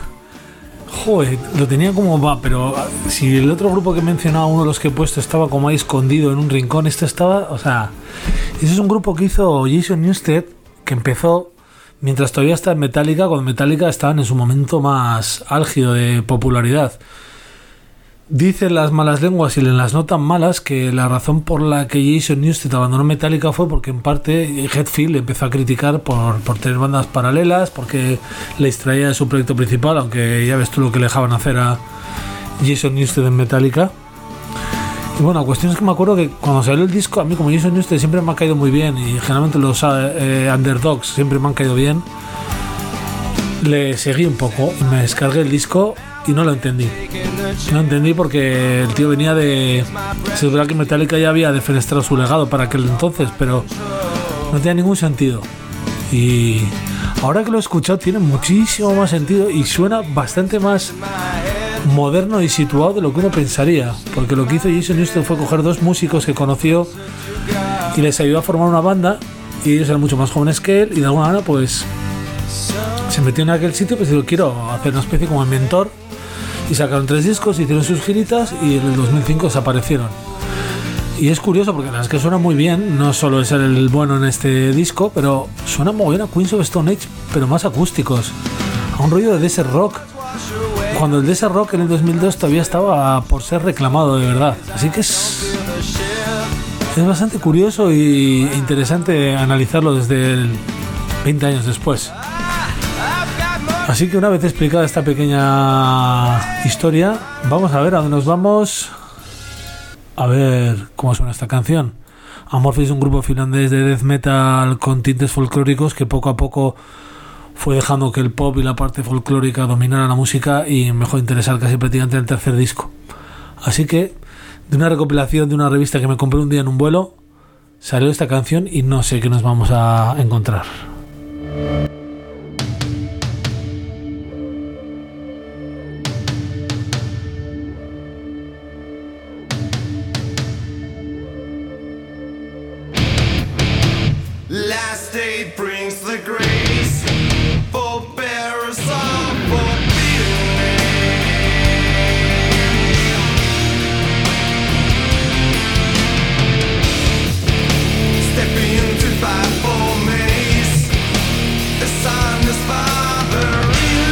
joder, lo tenía como va, pero si el otro grupo que he mencionado, uno de los que he puesto, estaba como ahí escondido en un rincón, este estaba, o sea, ese es un grupo que hizo Jason Newsted, que empezó mientras todavía estaba en Metallica, cuando Metallica estaban en su momento más álgido de popularidad. Dicen las malas lenguas y las no tan malas que la razón por la que Jason Newsted abandonó Metallica fue porque en parte Hetfield empezó a criticar por, por tener bandas paralelas, porque le distraía de su proyecto principal, aunque ya ves tú lo que le dejaban hacer a Jason Newsted en Metallica. Y bueno, la cuestión es que me acuerdo que cuando salió el disco, a mí como Jason Newsted siempre me ha caído muy bien, y generalmente los eh, underdogs siempre me han caído bien. le seguí un poco y me descargué el disco y no lo entendí. No lo entendí porque el tío venía de... Se supone que Metallica ya había defenestrado su legado para aquel entonces, pero no tenía ningún sentido. Y ahora que lo he escuchado tiene muchísimo más sentido y suena bastante más moderno y situado de lo que uno pensaría, porque lo que hizo Jason Newsted fue coger dos músicos que conoció y les ayudó a formar una banda, y ellos eran mucho más jóvenes que él, y de alguna manera pues se metió en aquel sitio, pues digo, quiero hacer una especie como el mentor, y sacaron tres discos, hicieron sus giritas y en el dos mil cinco desaparecieron. Y es curioso porque la verdad es que suena muy bien, no solo es el bueno en este disco, pero suena muy bien a Queens of Stone Age, pero más acústicos, a un rollo de desert rock, cuando el desert rock en el dos mil dos todavía estaba por ser reclamado de verdad. Así que es, es bastante curioso y interesante analizarlo desde el veinte años después. Así que una vez explicada esta pequeña historia, vamos a ver a dónde nos vamos. A ver cómo suena esta canción. Amorphis es un grupo finlandés de death metal con tintes folclóricos que poco a poco fue dejando que el pop y la parte folclórica dominaran la música y me dejó interesar casi prácticamente en el tercer disco. Así que, de una recopilación de una revista que me compré un día en un vuelo, salió esta canción y no sé qué nos vamos a encontrar. Last day brings the grace, forbearance of forbidden name. Stepping into five four maze, the sun is father in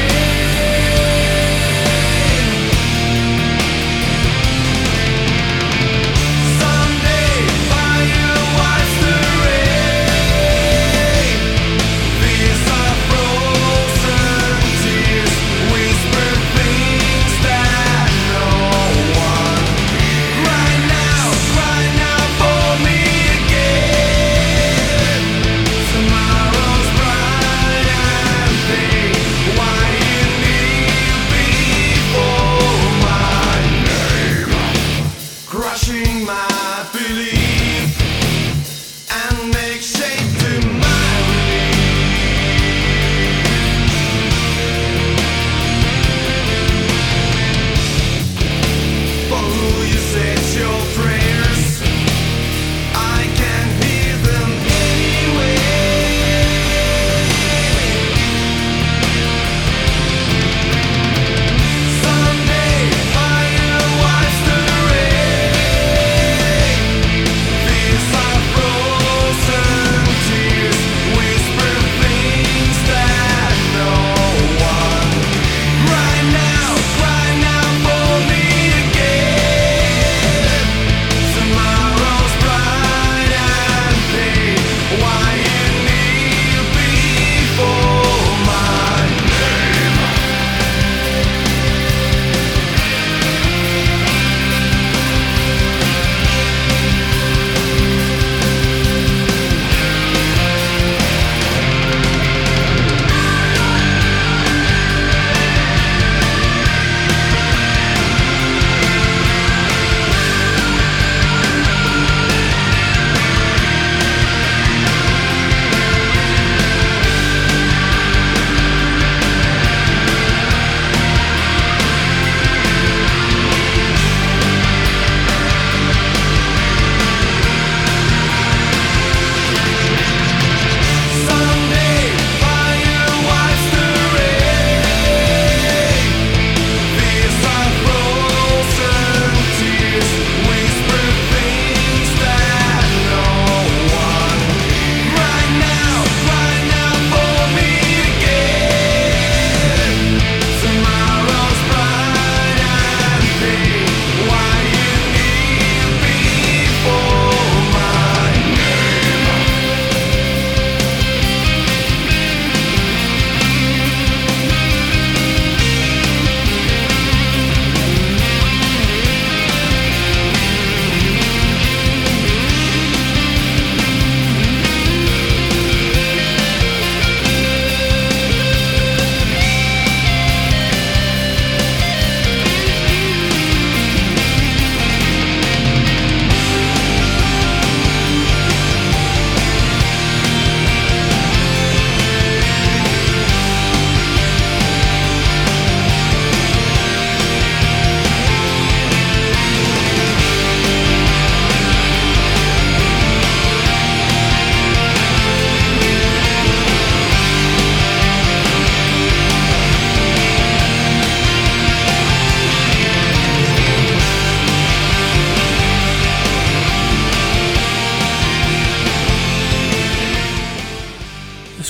rain. Someday fire wipes the rain.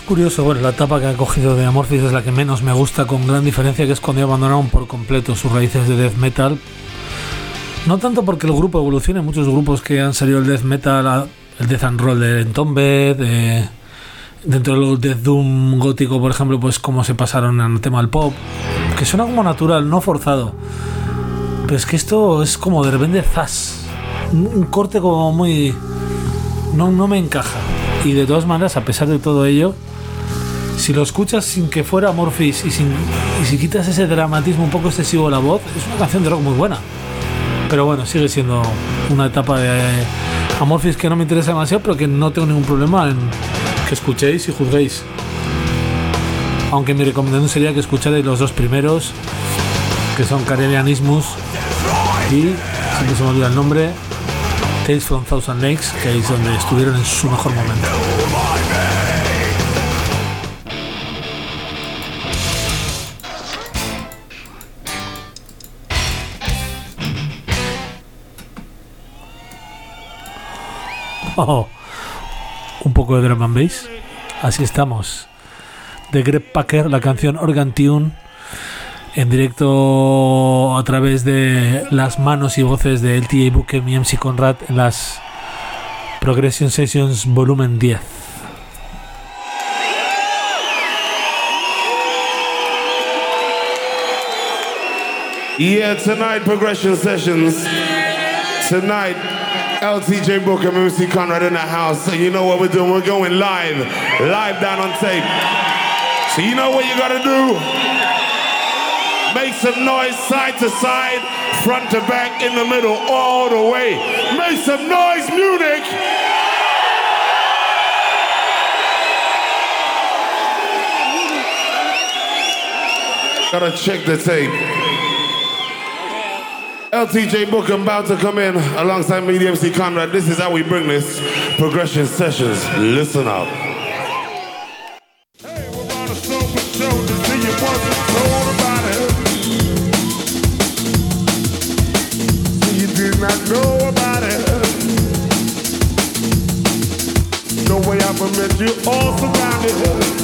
curioso, bueno, la etapa que ha cogido de Amorphis es la que menos me gusta, con gran diferencia, que es cuando abandonaron por completo sus raíces de death metal. No tanto porque el grupo evolucione, muchos grupos que han salido el death metal, el death and roll de Entombed, de, dentro del death doom gótico, por ejemplo, pues como se pasaron al tema del pop, que suena como natural, no forzado. Pero es que esto es como de repente zas, un, un corte como muy... No, no me encaja. Y de todas maneras, a pesar de todo ello, si lo escuchas sin que fuera Amorphis y, sin, y si quitas ese dramatismo un poco excesivo de la voz, es una canción de rock muy buena. Pero bueno, sigue siendo una etapa de eh, Amorphis que no me interesa demasiado, pero que no tengo ningún problema en que escuchéis y juzguéis. Aunque mi recomendación sería que escucharais los dos primeros, que son Karelian Isthmus y, siempre se me olvida el nombre, Tales from Thousand Lakes, que es donde estuvieron en su mejor momento. Oh, un poco de drum and bass. Así estamos. De Greg Packer, la canción Organ Tune, en directo a través de las manos y voces de L T A Bukem y M C Conrad en las Progression Sessions volumen diez. Yeah, tonight Progression Sessions. Tonight L T J Bukem and M C Conrad in the house. So you know what we're doing, we're going live. Live down on tape. So you know what you gotta do? Make some noise side to side, front to back, in the middle, all the way. Make some noise, Munich! Gotta check the tape. L T J Bukem about to come in alongside me, the M C Conrad. This is how we bring this Progression Sessions. Listen up. Hey, we're on a sober show to see you wasn't told about it. You did not know about it. No way I met you all surrounded.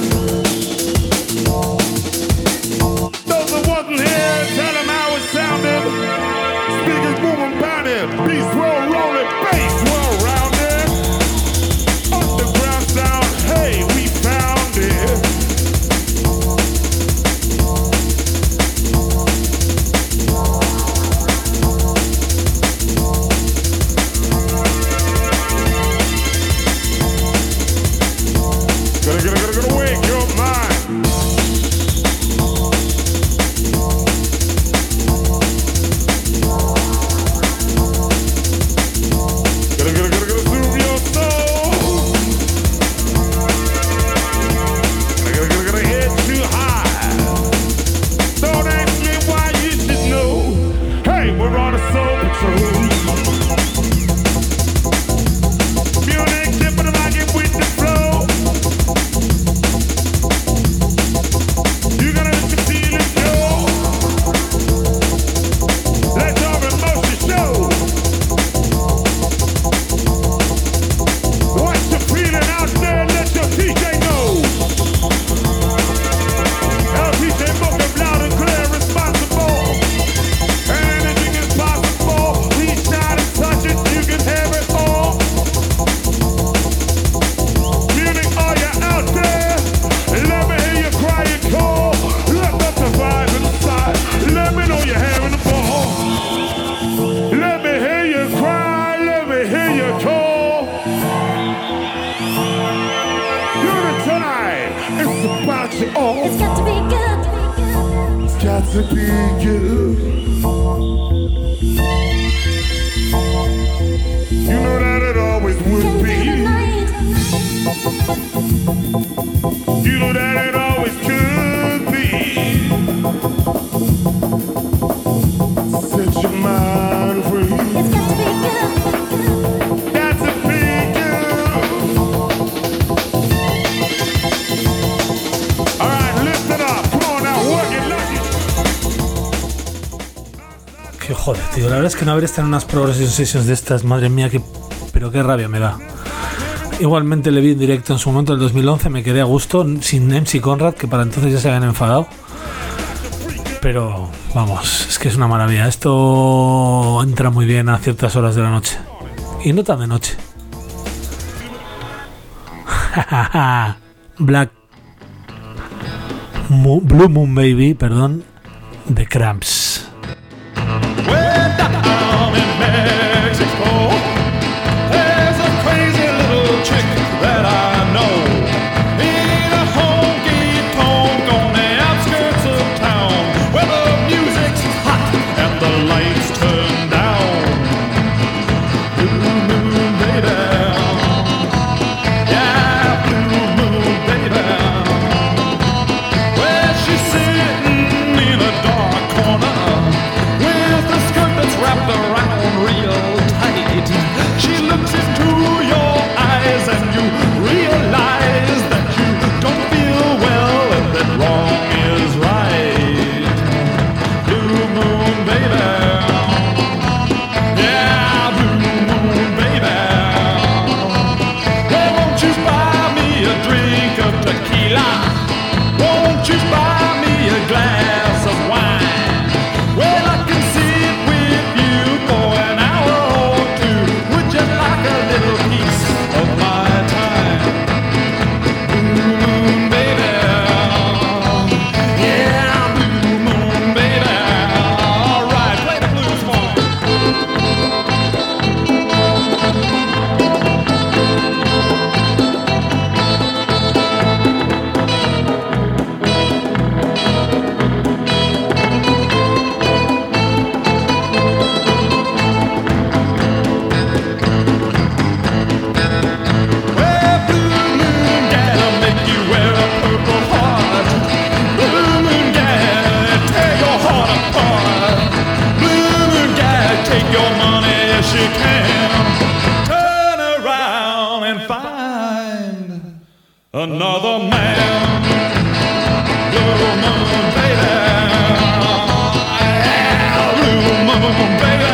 Those that wasn't here, tell them how it sounded. Speakers moving pounding, beats roll rolling, bass roll rounding. Underground sound, hey, we found it. Gotta, gotta, gotta, gotta wake your mind. Gotta, gotta, gotta, gotta soothe your soul. Gotta, gotta, gotta, gotta head too high. Don't ask me why, you should know. Hey, we're on a soul patrol. Munich, tipping the mic with the flow. You gotta let your feelings go. Let your emotions show. What you feeling out there, let your D J know. L T J Bukem, loud and clear, responsible. Anything is possible. Reach out and touch it, you can have it all. Munich, are you out there? Let me hear you cry and call. Lift up the vibe inside. Let me know you're having a ball. Let me hear you cry, let me hear you call. Unit tonight, it's about you all. It's got to be good. It's got to be you. You know that it always would Can be the be. night. You know that it always could be. Set your mind free. It's got to be good. Got to be you. All right, lift it up. Come on now, work it, lucky. Que joder, tío, la verdad es que no haber estado en unas Progression Sessions de estas, madre mía, que, pero qué rabia me da. Igualmente le vi en directo en su momento, en el dos mil once, me quedé a gusto, sin M C Conrad, que para entonces ya se habían enfadado. Pero, vamos, es que es una maravilla. Esto entra muy bien a ciertas horas de la noche. Y no tan de noche. Black Mo- Blue Moon Baby, perdón, de Cramps. Way down in Mexico, there's a crazy little chick that I know. In a honky-tonk on the outskirts of town, where the music's hot and the lights turn down. Blue moon baby, yeah, blue moon baby. Well, she's sitting in a dark corner with a skirt that's wrapped around real tight. She looks into your eyes and you realize that you don't feel well and that wrong is right. Blue moon baby, yeah, blue moon baby. Well, won't you buy me a drink of tequila? Won't you buy me a glass of wine? Well, I can sit with you for an hour or two. Would you like a little piece of my time? Blue moon baby, yeah, blue moon baby. All right, play the blues for me. Well, blue moon gal, make you wear a purple heart. Blue moon gal, tear your heart apart. Blue moon gal, take your money if she can. Turn around and find another man. Blue moon baby, yeah, blue moon baby.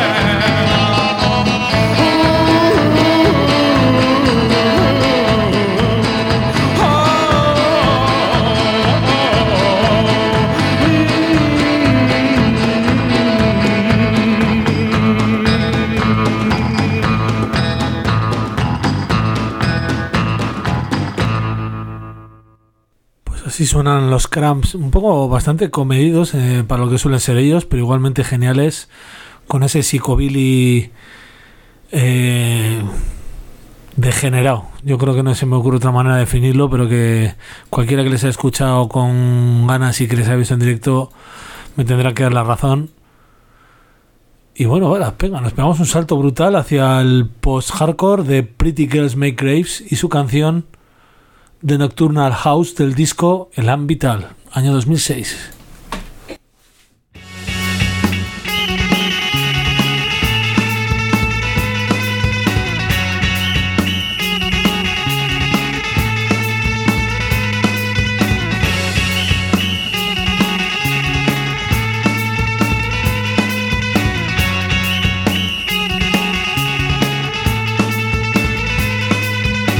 Pues así suenan los Cramps, un poco bastante comedidos eh, para lo que suelen ser ellos, pero igualmente geniales, con ese psicobilly eh, degenerado. Yo creo que no se me ocurre otra manera de definirlo, pero que cualquiera que les haya escuchado con ganas y que les haya visto en directo me tendrá que dar la razón. Y bueno, vale, venga, nos pegamos un salto brutal hacia el post-hardcore de Pretty Girls Make Graves y su canción The Nocturnal House del disco Elan Vital, año dos mil seis.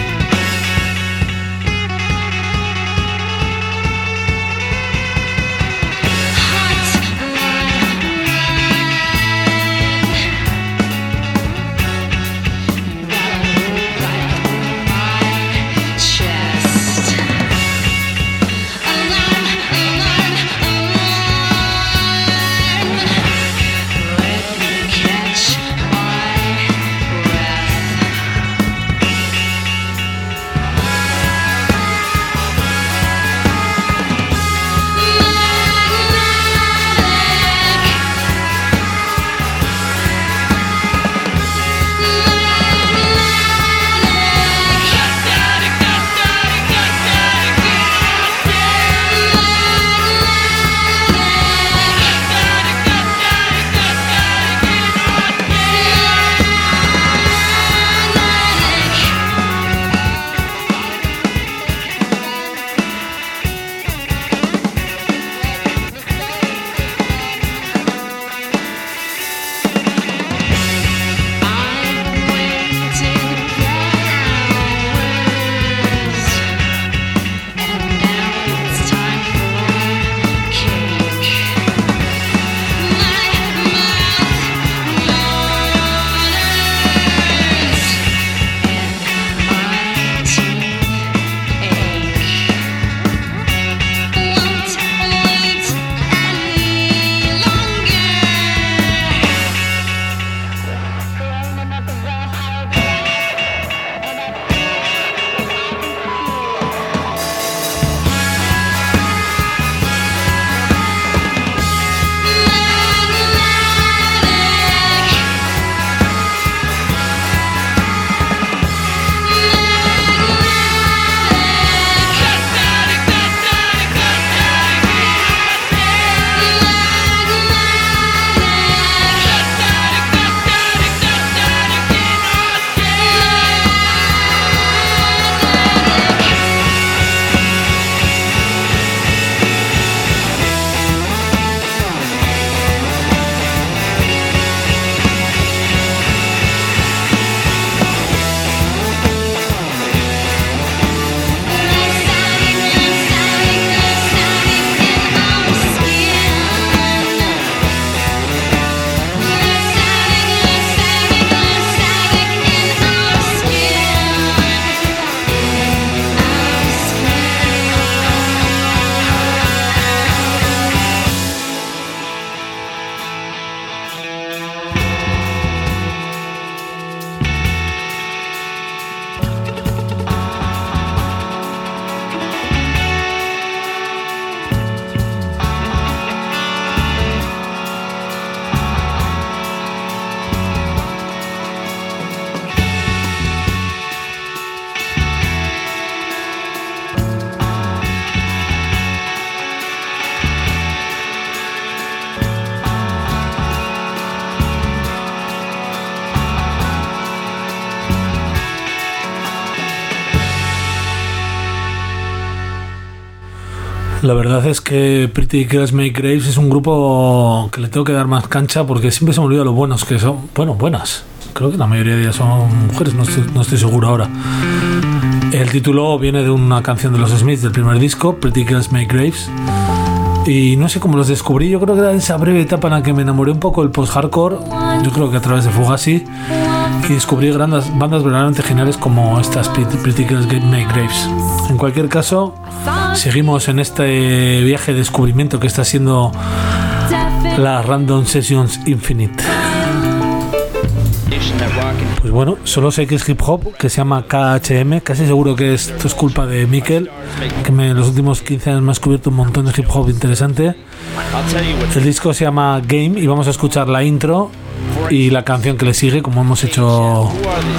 Blue La verdad es que Pretty Girls Make Graves es un grupo que le tengo que dar más cancha porque siempre se me olvida lo buenos que son. Bueno, buenas. Creo que la mayoría de ellas son mujeres, no estoy, no estoy seguro ahora. El título viene de una canción de los Smiths del primer disco, Pretty Girls Make Graves. Y no sé cómo los descubrí, yo creo que era esa breve etapa en la que me enamoré un poco del post-hardcore, yo creo que a través de Fugazi, y descubrí grandes bandas verdaderamente geniales como estas Pretty Girls Make Graves. En cualquier caso, seguimos en este viaje de descubrimiento que está siendo la Random Sessions Infinite. Pues bueno, solo sé que es hip hop, que se llama K H M, casi seguro que esto es culpa de Mikel, que me, en los últimos quince años me ha descubierto un montón de hip hop interesante. El disco se llama Game y vamos a escuchar la intro y la canción que le sigue, como hemos hecho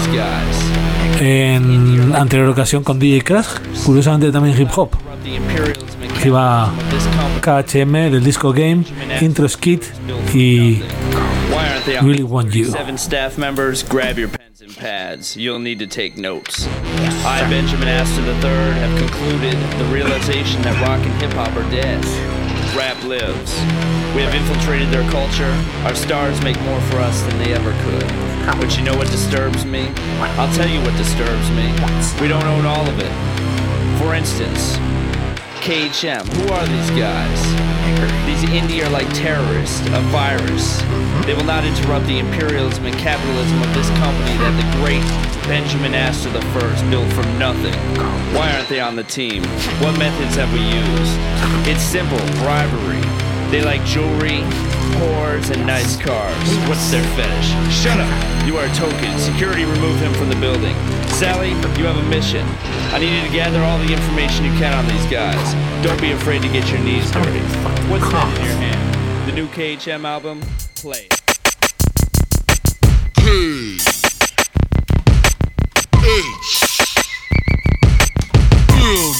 en anterior ocasión con D J Crash, curiosamente también hip hop. Aquí va K H M del disco Game, intro skit y Really Want You. Seven staff members, grab your pens and pads. You'll need to take notes. I, Benjamin Astor the third, have concluded the realization that rock and hip hop are dead. Rap lives. We have infiltrated their culture. Our stars make more for us than they ever could. But you know what disturbs me? I'll tell you what disturbs me. We don't own all of it. For instance, K H M. Who are these guys? These indie are like terrorists, a virus. They will not interrupt the imperialism and capitalism of this company that the great Benjamin Astor the first built from nothing. Why aren't they on the team? What methods have we used? It's simple, bribery. They like jewelry, whores, and nice cars. What's their fetish? Shut up! You are a token. Security, remove him from the building. Sally, you have a mission. I need you to gather all the information you can on these guys. Don't be afraid to get your knees dirty. What's that in your hand? The new K H M album? Play it. K H M.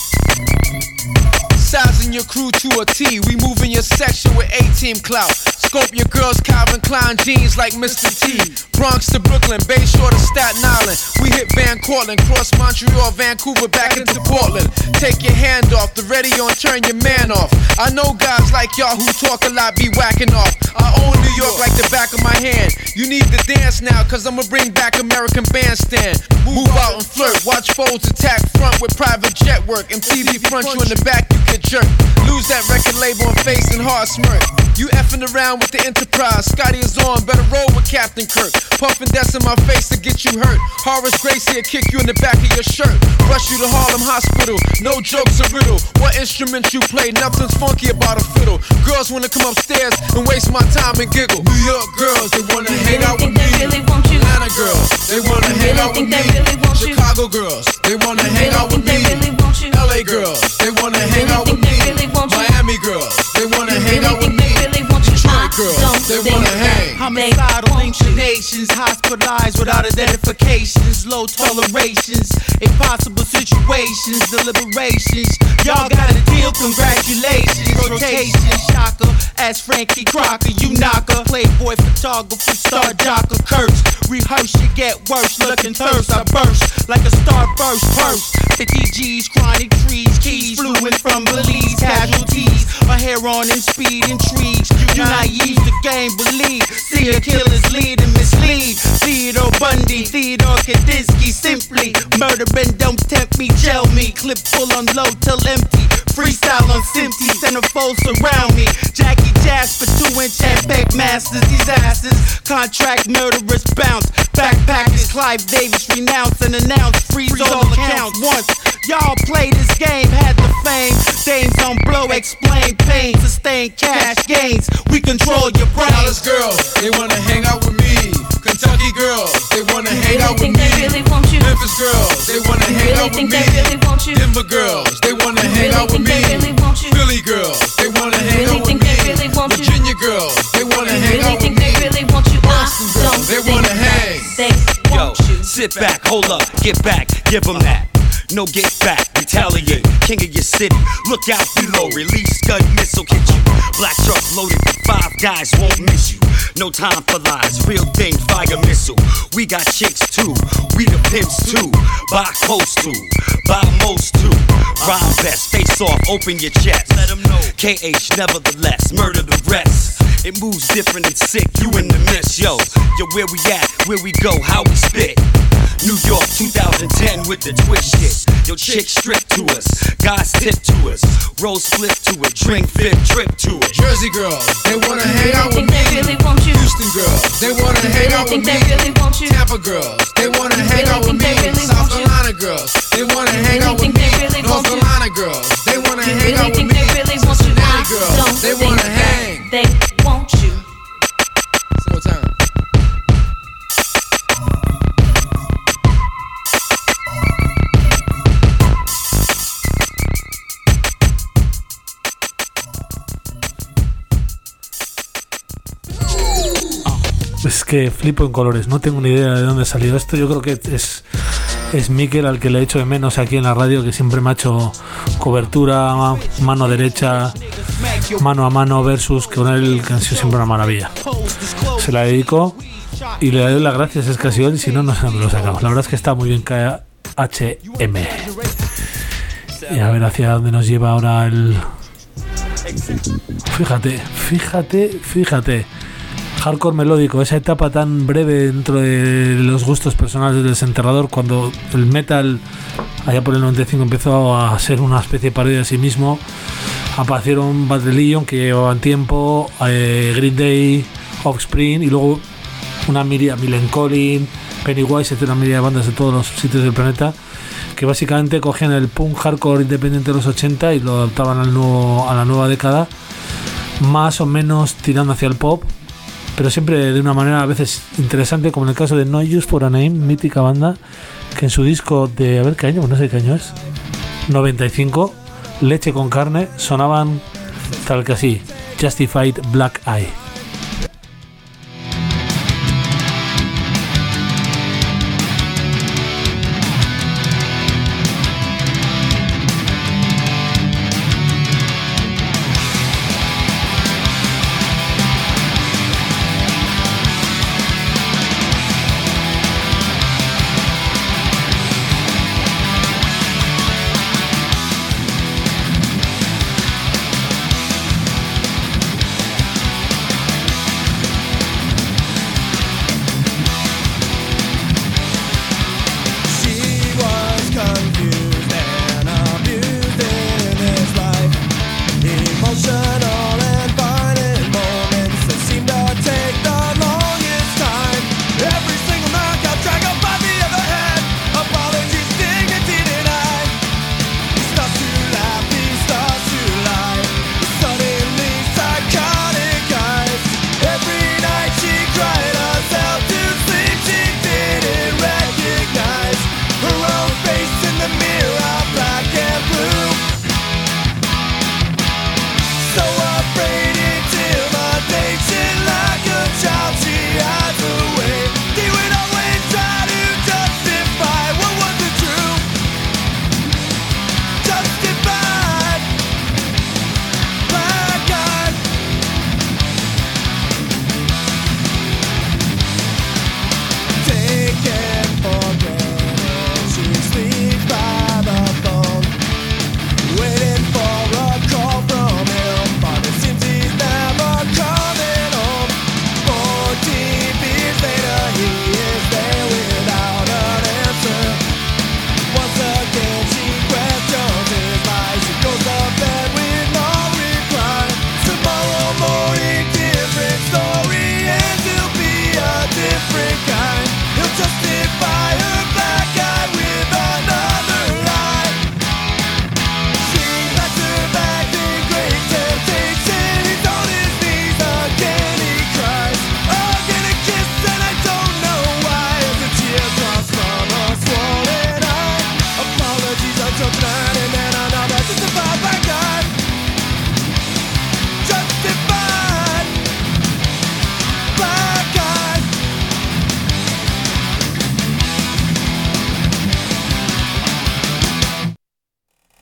Sizing your crew to a T. We moving your section with A-team clout. Scope your girls' Calvin Klein jeans like Mister T. Bronx to Brooklyn, Bayshore to Staten Island. We hit Van Cortlandt, cross Montreal, Vancouver, back into Portland. Take your hand off the radio and turn your man off. I know guys like y'all who talk a lot be whacking off. I own New York like the back of my hand. You need to dance now, cause I'ma bring back American Bandstand. Move out and flirt, watch foes attack front with private jet work. M T V front you in the back, you get jerked. Lose that record label and face and hard smirk. You effing around with the Enterprise. Scotty is on, better roll with Captain Kirk. Puffin' that's in my face to get you hurt. Horace Gracie will kick you in the back of your shirt. Rush you to Harlem Hospital. No jokes a riddle. What instrument you play? Nothing's funky about a fiddle. Girls wanna come upstairs and waste my time and giggle. New York girls, they wanna hang out with me. Atlanta girls, they wanna hang out with me. Chicago girls, they wanna hang out with me. L A girls, they wanna hang out with me. Miami girls, they wanna hang out with me. Detroit girls, they wanna hang. Homicidal inclinations, hospitalized without identifications, low tolerations, impossible situations, deliberations. Y'all got a deal, congratulations. Rotation, shocker, ask Frankie Crocker, you knocker. Playboy photographer, star jocker, curse. Rehearse, you get worse, looking thirst. I burst like a starburst purse. fifty G's, chronic trees, keys, fluent from Belize, casualties. My hair on and speed intrigues. You naive to game, believe. See a killer's lead and mislead. Theodore Bundy, Theodore Kadinsky, simply murdering, don't tempt me, gel me. Clip full on low till empty. Freestyle on Simpty, centerfold surround me. Jackie Jasper, two inch and peck masters, these asses. Contract murderers bounce. Backpackers, Clive Davis renounce and announce. Freeze all accounts once. Y'all play this game, had the fame. Dames on blow, explain pain, sustain cash gains. We control your brain. Dallas girls, they wanna hang out with me. Kentucky girls, they wanna hang out with me. Memphis girls, they wanna hang out with me. Denver girls, they wanna hang out with me. Philly girls, they wanna hang out with me. Virginia girls, they wanna hang out with me. Boston girls, they wanna hang. Yo, sit back, hold up, get back, give them that. No get back, retaliate, king of your city. Look out below, release scud missile, hit you. Black trucks loaded with five guys won't miss you. No time for lies, real thing, fire missile. We got chicks too, we the pimps too. Buy close to, buy most too. Rhyme best, face off, open your chest. Let them know. K H nevertheless, murder the rest. It moves different and sick, you in the mist, yo. Yo, where we at, where we go, how we spit. New York two thousand ten with the twist shit. Yo, chicks strip to us, guys tip to us. Rose flip to it, drink fit, trip to it. Jersey girls, they wanna hang out with think me. they really want you. Houston girls, they wanna hang out with think me. they really want you. Tampa girls, they wanna hang really out with think me. they really South want you. Carolina girls, they wanna hang out with think me. they really North want you. Carolina girls, they wanna hang Really out with think me. they really want you. Cincinnati I girls, don't they think wanna that hang. they want you. One more time. Es que flipo en colores, no tengo ni idea de dónde salió esto. Yo creo que es, es Mikel al que le he hecho de menos aquí en la radio, que siempre me ha hecho cobertura, mano derecha, mano a mano versus, que con él que ha sido siempre una maravilla. Se la dedico y le doy las gracias, es que ha sido él, si no, no sé dónde lo sacamos. La verdad es que está muy bien K H M. Y a ver hacia dónde nos lleva ahora el... Fíjate, fíjate, fíjate. Hardcore melódico, esa etapa tan breve dentro de los gustos personales del Desenterrador, cuando el metal allá por el noventa y cinco empezó a ser una especie de parodia de sí mismo. Aparecieron Bad Religion, que llevaban tiempo, eh, Green Day, Offspring, y luego una miria, Millencolin, Pennywise, etcétera, una miria de bandas de todos los sitios del planeta, que básicamente cogían el punk hardcore independiente de los ochenta y lo adaptaban al nuevo, a la nueva década, más o menos tirando hacia el pop, pero siempre de una manera a veces interesante, como en el caso de No Use for a Name, mítica banda, que en su disco de, a ver qué año, no sé qué año es, noventa y cinco, Leche con Carne, sonaban tal que así, Justified Black Eye.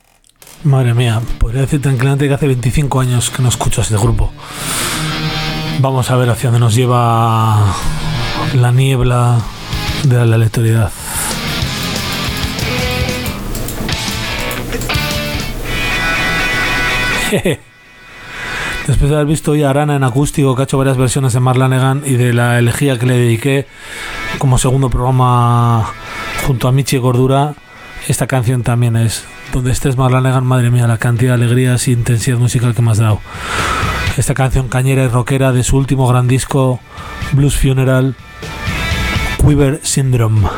Madre mía, podría decir tranquilamente que hace veinticinco años que no escucho a este grupo. Vamos a ver hacia dónde nos lleva la niebla de la aleatoriedad. Después de haber visto hoy a Arana en acústico, que ha hecho varias versiones de Mark Lanegan y de la elegía que le dediqué como segundo programa junto a Michi Gordura, esta canción también es Donde estés, Mark Lanegan. Madre mía, la cantidad de alegrías e intensidad musical que me has dado. Esta canción cañera y rockera de su último gran disco, Blues Funeral, Quiver Syndrome.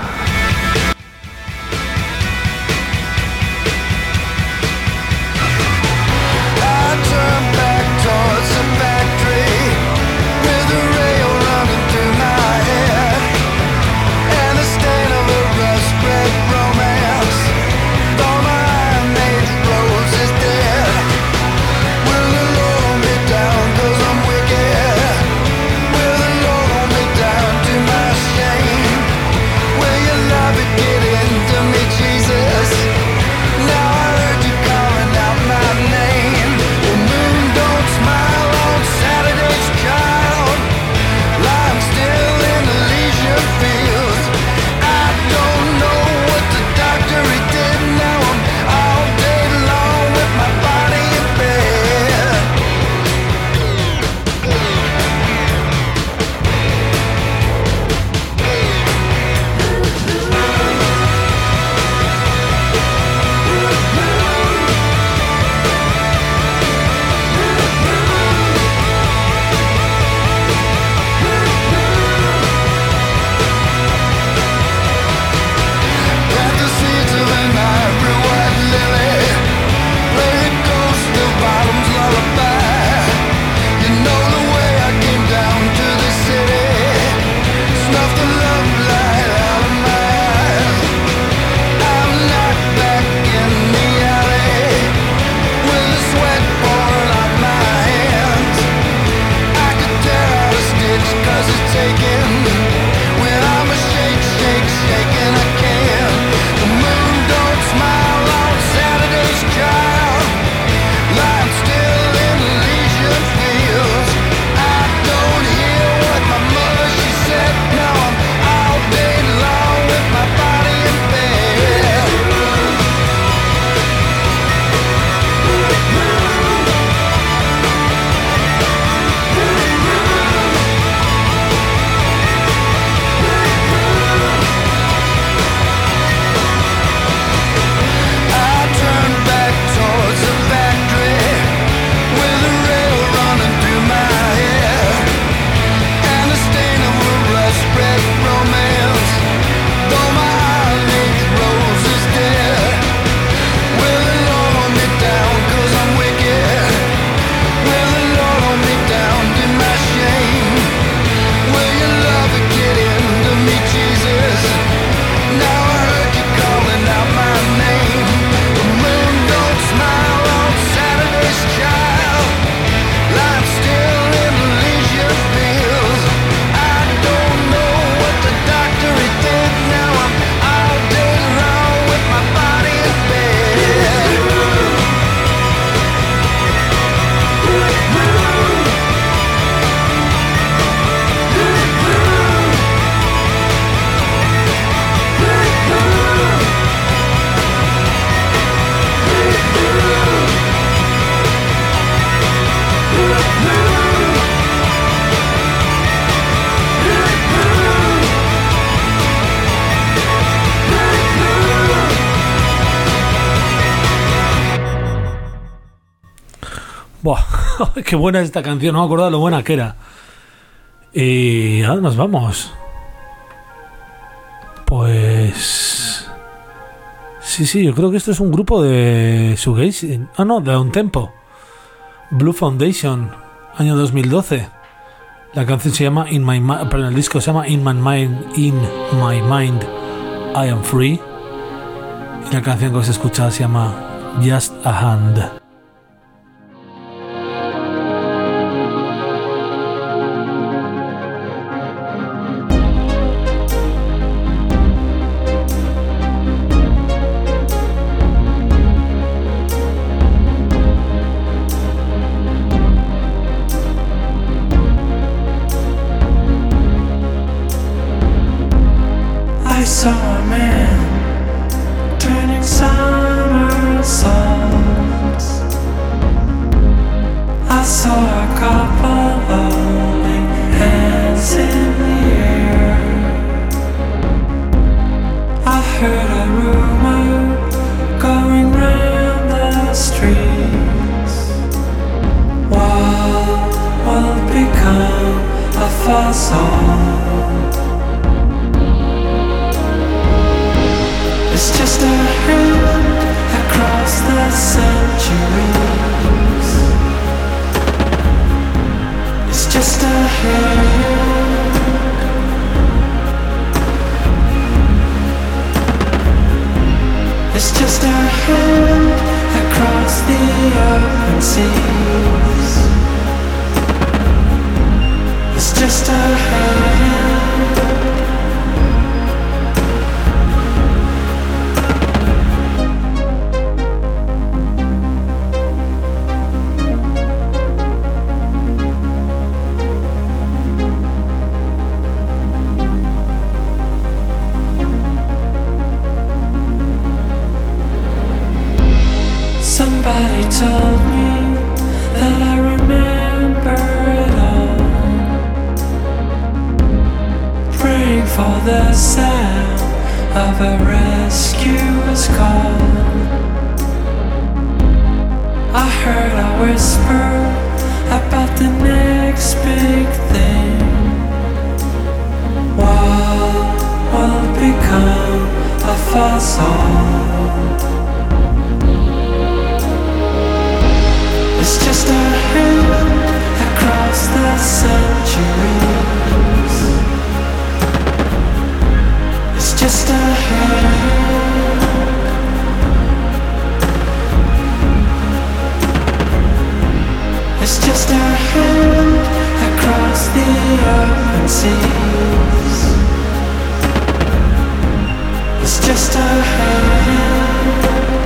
Buah, qué buena es esta canción, no me acuerdo de lo buena que era. Y ahora nos vamos. Pues... Sí, sí, yo creo que esto es un grupo de shoegaze. Ah, no, de un tempo. Blue Foundation, año dos mil doce. La canción se llama In My Mind, perdón, el disco se llama In My Mind, In My Mind, I Am Free. Y la canción que os he escuchado se llama Just a Hand. saw a man turning somersaults. I saw a couple holding hands in the air. I heard a rumor going round the streets. What will become of us all? It's just a hand across the centuries. It's just a hand. It's just a hand across the open seas. It's just a hand. Somebody told me that I remember it all. Praying for the sound of a rescuer's call. I heard a whisper about the next big thing. What will become of us all? It's just a hand across the centuries. It's just a hand. It's just a hand across the open seas. It's just a hand.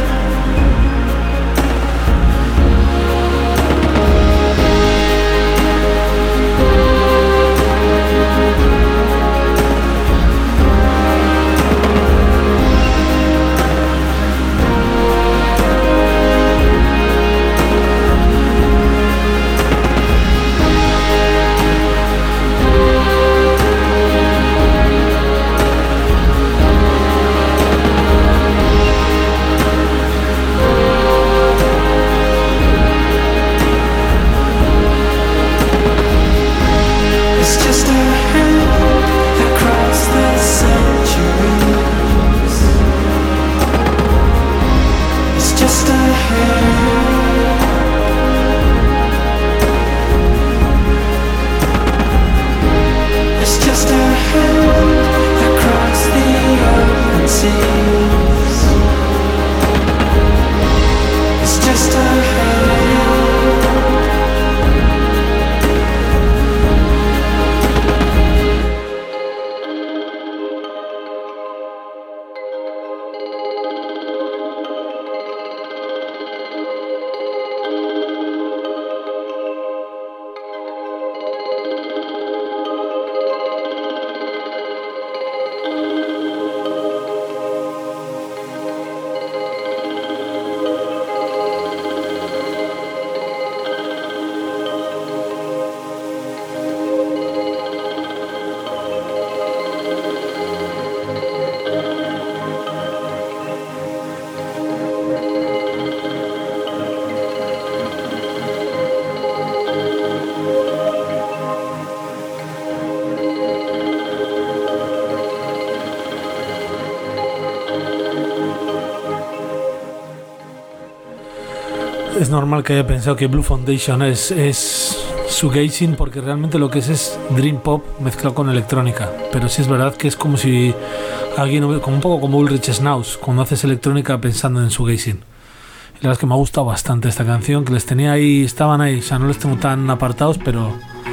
Es normal que haya pensado que Blue Foundation es, es shoegazing, porque realmente lo que es es dream pop mezclado con electrónica. Pero sí es verdad que es como si alguien, como un poco como Ulrich Schnauz, cuando haces electrónica pensando en shoegazing. La verdad es que me ha gustado bastante esta canción, que les tenía ahí, estaban ahí, o sea, no les tengo tan apartados, pero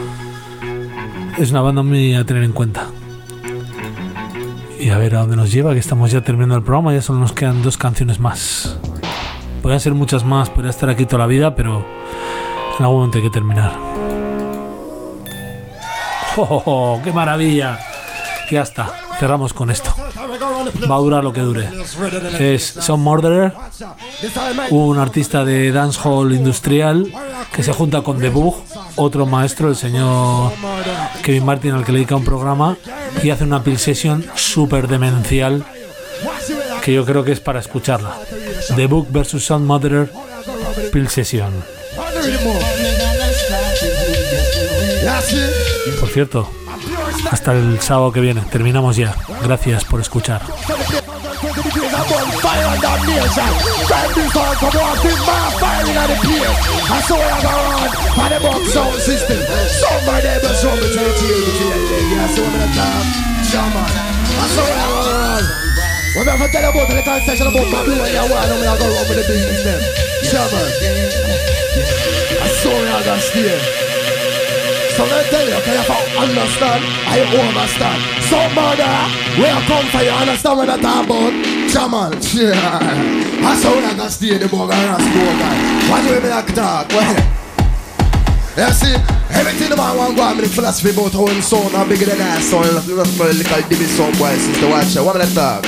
es una banda muy a tener en cuenta. Y a ver a dónde nos lleva, que estamos ya terminando el programa, ya solo nos quedan dos canciones más. Podrían ser muchas más, podría estar aquí toda la vida, pero en algún momento hay que terminar. ¡Oh, oh, oh, qué maravilla! Ya está, cerramos con esto. Va a durar lo que dure. Es Son Murderer, un artista de dancehall industrial que se junta con The Bug, otro maestro, el señor Kevin Martin, al que le dedica un programa, y hace una pill session súper demencial que yo creo que es para escucharla. The Bug versus Son Murderer, pill session. Por cierto, hasta el sábado que viene. Terminamos ya. Gracias por escuchar. We're going to tell you about the little session about Babylon and one, I'm going to go over the business them. Shaman. I saw you on that steer. So I'm going to tell you, okay, if I understand, I understand. So murder, where I come from, you understand what I'm talking about? Shaman. Yeah. I saw you on that steer, the bug and ass bug. What do you mean I can talk? Well, you see, everything the man want to go on with the philosophy about how him sound and bigger than that sound. Let's put a little dibby sound boy since the watch. What will I talk?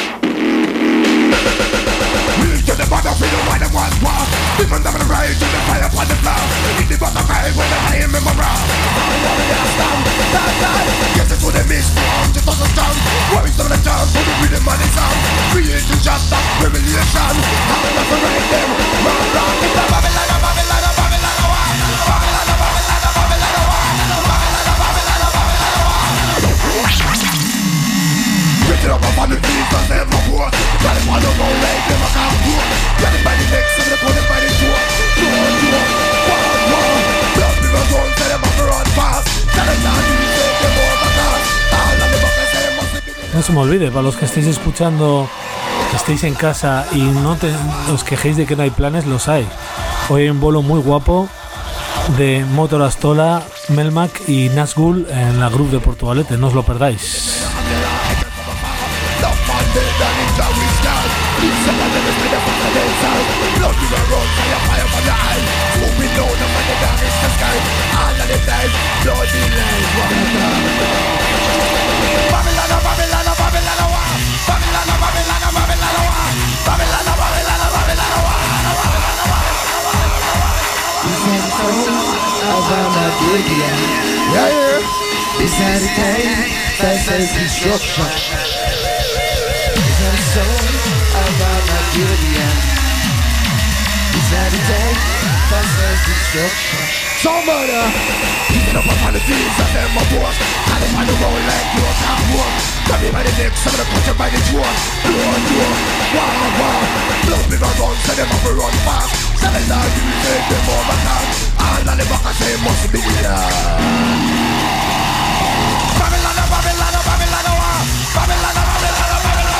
To the battlefield where the ones war. Demons on the rage to the fire upon the floor. In the battlefield where the name in my round. Get it to the mist, just on the tongue. Where is some of the tongue, put the rhythm on the sound. Create to just stop revelation. How to separate them. Run, run, it's the Babylon, Babylon, Babylon, Babylon, Babylon, Babylon, Babylon, Babylon. Pick it up on the trees, cause they're my war. Got it on the road, like them I can't walk. Got it by the neck, some of the corner by the door. Door, door, war, war. Blood me my zone, say them off the run fast. Tell them now, you take them over fast. All of the buckets, say them must be. No se me olvide, para los que estéis escuchando, que estéis en casa y no te, os quejéis de que no hay planes, los hay. Hoy hay un bolo muy guapo de Motor Astola, Melmac y Nazgul en la Group de Portugalete, no os lo perdáis. Yeah, yeah. Is that a time that says destruction? Is that a song about my beauty? Is that a day that says destruction? Somebody picking up upon the things that them my boss. I don't find the road like you can't walk. Grab me by the neck, some of the punch by the jaw. Door, door, wah, wah. Blood me my run, send them up and run fast. Seven down, you take them over now. All of the back I say must be there. Babylon, Babylon, Babylon, Babylon, Babylon,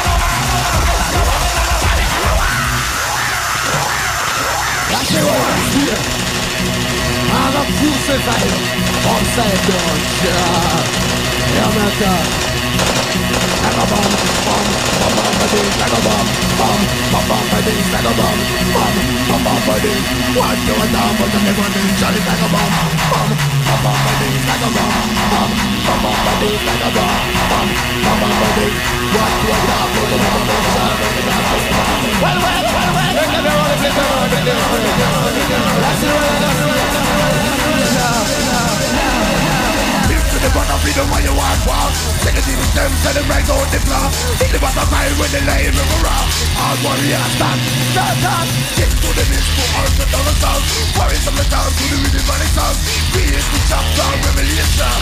that's the one I'm here. I'm a crucified upside down. Yeah, man, God. Like a bomb, bomb, bomb, bomb, body, like a bomb, bomb, bomb, bomb, body, like a bomb, bomb, bomb, bomb, body. What you want down, but I'm never doing jolly like a bomb, bomb, bomb, bomb, body, like a bomb, bomb, bomb, bomb, body, like a bomb, bomb, bomb, bomb, body. What you want down, but I'm never doing jolly like a bomb. Well, well, well, well. That's the one, that's the one, that's the one. The battlefield of where you want war. Take a deep stem, set them right on the floor. Take the battlefield when they lay in the rock. All warriors stand, stand, stand. Get to the mist, put earth to down the sound. Warriors from the town to the rhythm and the sound. Create the chapter of revelation.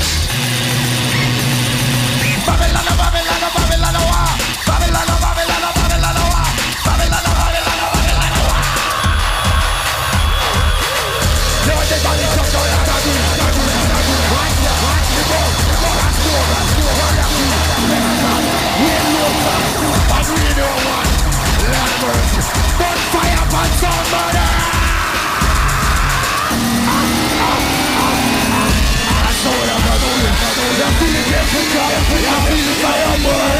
Babylon, Babylon, Babylon, Babylon, Babylon, Babylon, Babylon, Babylon, Babylon, Babylon. Never take on the structure, I can't do it, I can't do it, I can't do it. Bonfire upon somebody. I saw it, I saw it. You're feeling different, you're feeling fire, boy,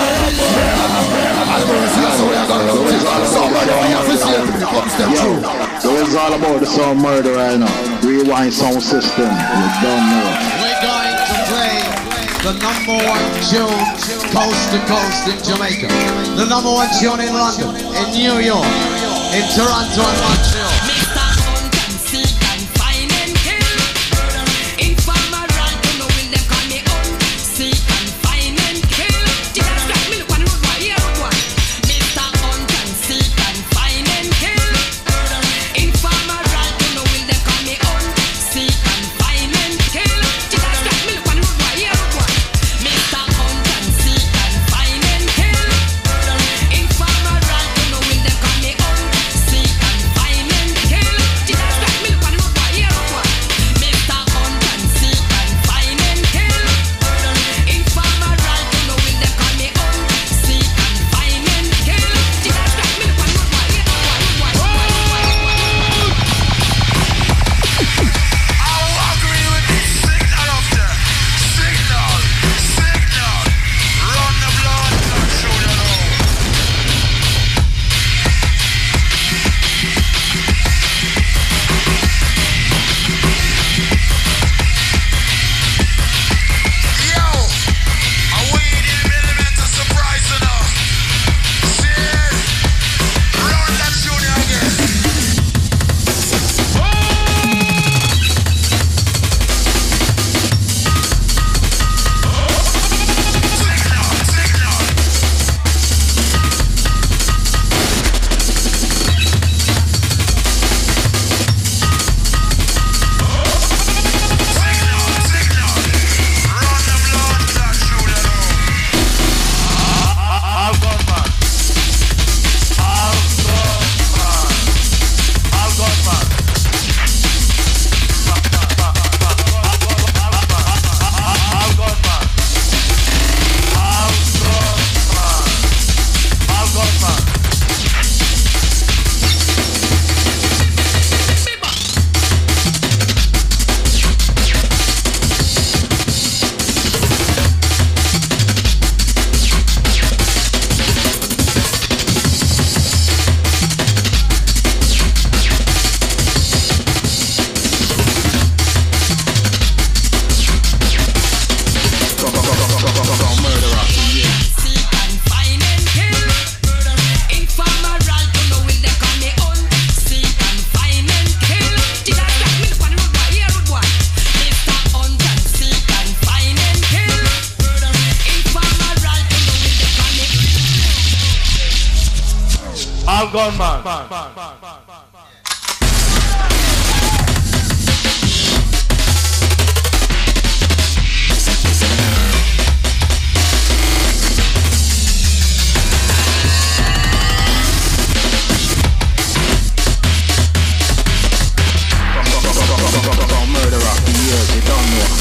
So it's all about the sound murder right now. Rewind sound system. You don't know. We're going to play the number one tune coast to coast in Jamaica, the number one tune in London, in New York, in Toronto and Montreal. Gunman. Murderer, years, you don't know.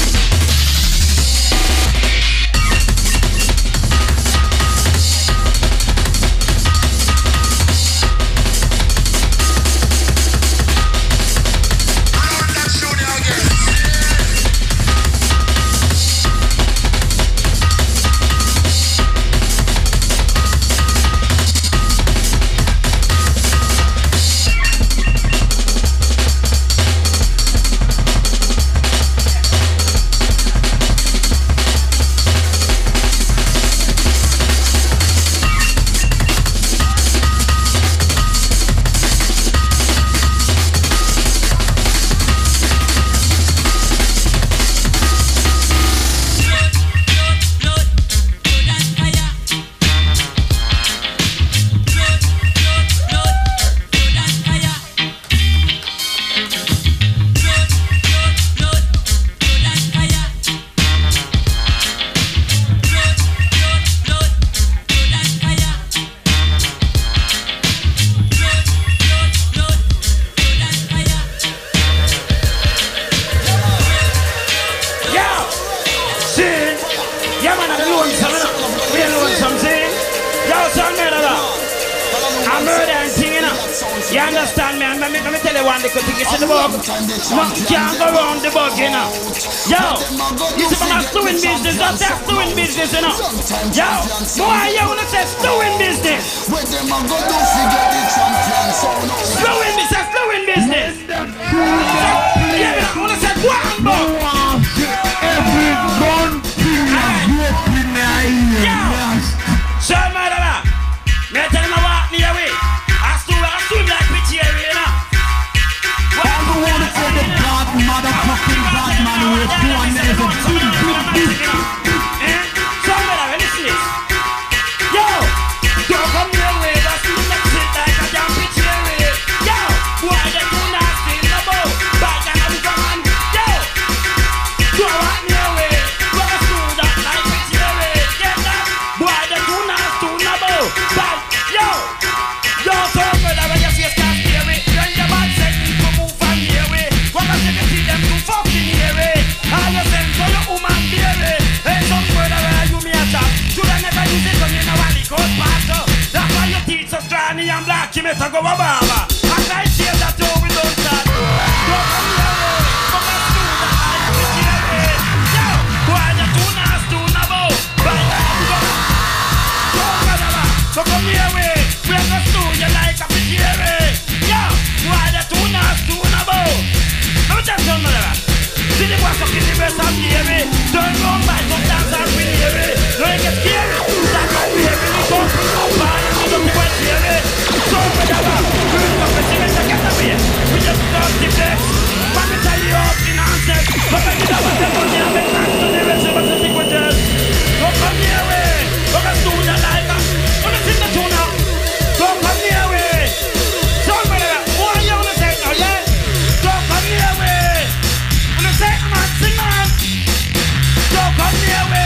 You understand me? Let me, let me tell you one little thing. You see the bug? Nothing can't go around the bug, you know. Yo, you see from a stewing business, that's a stewing business, you know. Yo, boy, you wanna say stewing business? Stewing business, stewing business. Yeah, I wanna say one bug. Every gun. the wash up in the rest of the turn round by some dance and we hear it. Don't get scared, that's how we hear it. We don't bring no bad, we don't do it here. So whatever, we're not going to see it together. We just don't keep this. But we tell you all in answer. But I get up and tell you all the thanks to the rest of us the sequences. Don't come near me. Don't come to the light. Don't sing the tune now. Don't come near me. So whatever, what are you going to say now, yeah? Don't come near me. I'm going to say, man, sing man. Don't come near me.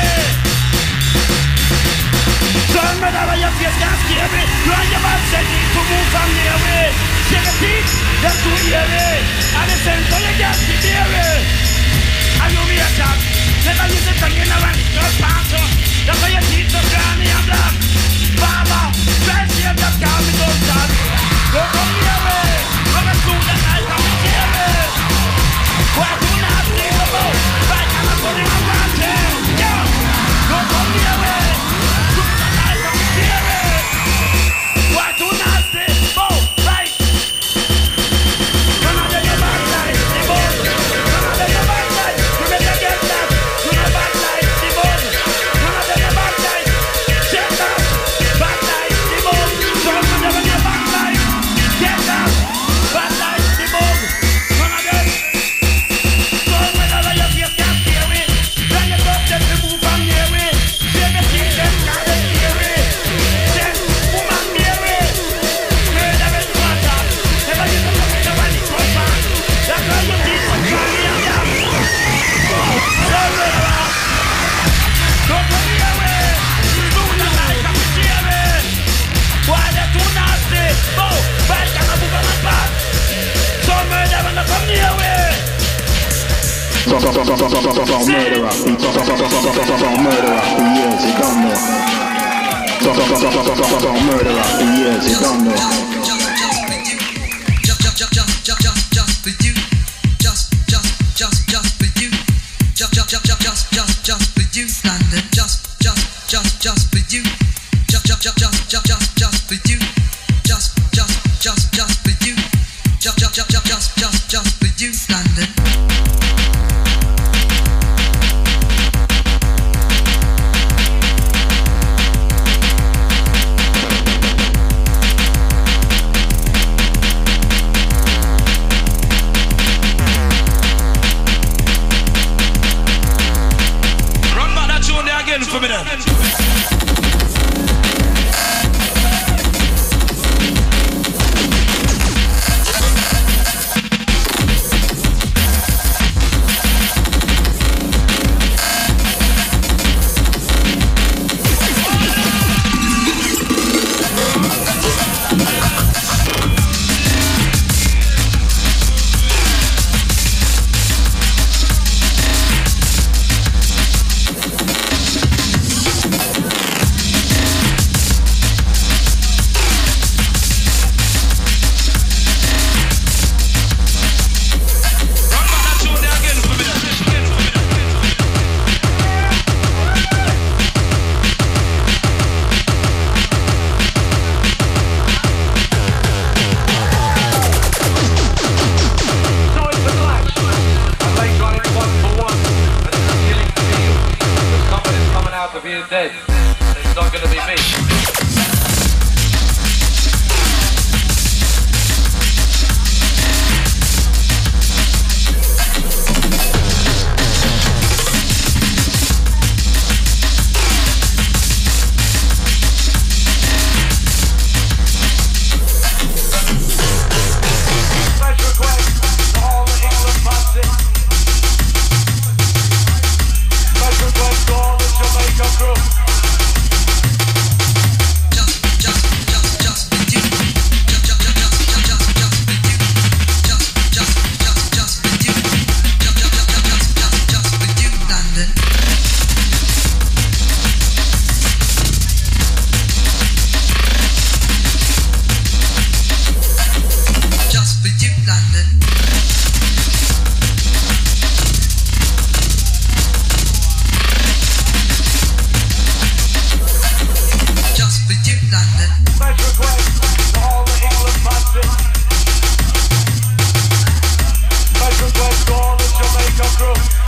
Don't whatever your face can't scare me. Run your man said need to move from near me. Shake a teeth, just to hear me. And the sense of you can't see near me. Are you me a chat? Never use it again around the third pastor. That's why your teeth are granny and black. Baba, fresh here, just call me don't start. Don't come near me. When I do that, I come and hear me. Why do not think about? Why can't I put in a rancher? Yeah, don't come near me. Do that, I come and hear me. Why do not think about? Right. None of them are bad like the boat. None of them are bad like. You better get that. You're not bad like the boat. None of them are bad like. Get that. Bad like the boat. None of them are bad like. Get that. Bad like the boat. None of them. So whenever your face can't hear me, bring it up, then we move from near me. Hear me see them, can't they hear me? Then woman hear me. Murder is water. Never use it to make nobody come back. That's why you teach me to be a damn. So whenever. Don't come near me. Do not like I'm hear me. Why they too nasty? Oh, why can't I move on my back? So murder when they come near me. Murderer, murderer, for years he done know. Murderer, for years he done know. Just, just, just, just, just, just for you. Just, just, just, just for you. Just, just, just, just, just, just for you. London. Just, just, just, just for you. Just, just, just, just, just, just, just for you. Just, just, just, just for you. Just, just, just, just, just, just for you. London. Run back that tune there again for me then. Dead. It's not gonna be me. Jamaica crew.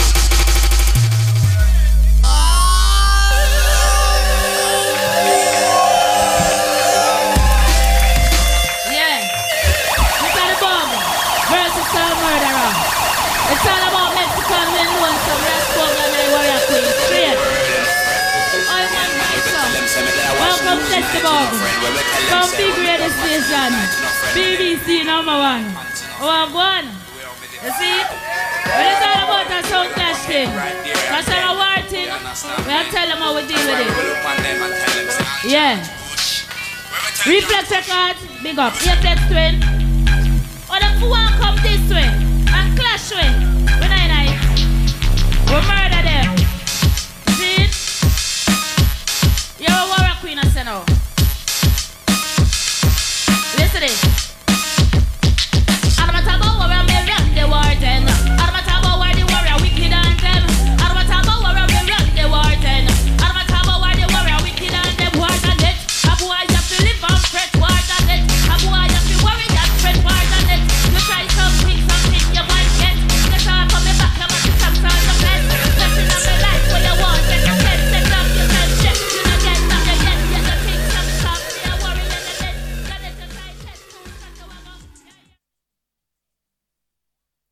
Peterborough. From big radio station. B B C number one. Oh, I'm one. You see? When you talk about a sound clash thing, that's a war thing, we have to tell them how we deal with it. Yeah. Reflex Records, big up. Apex Twin. Oh, the fool want come this way and clash way. We know it. We murder them.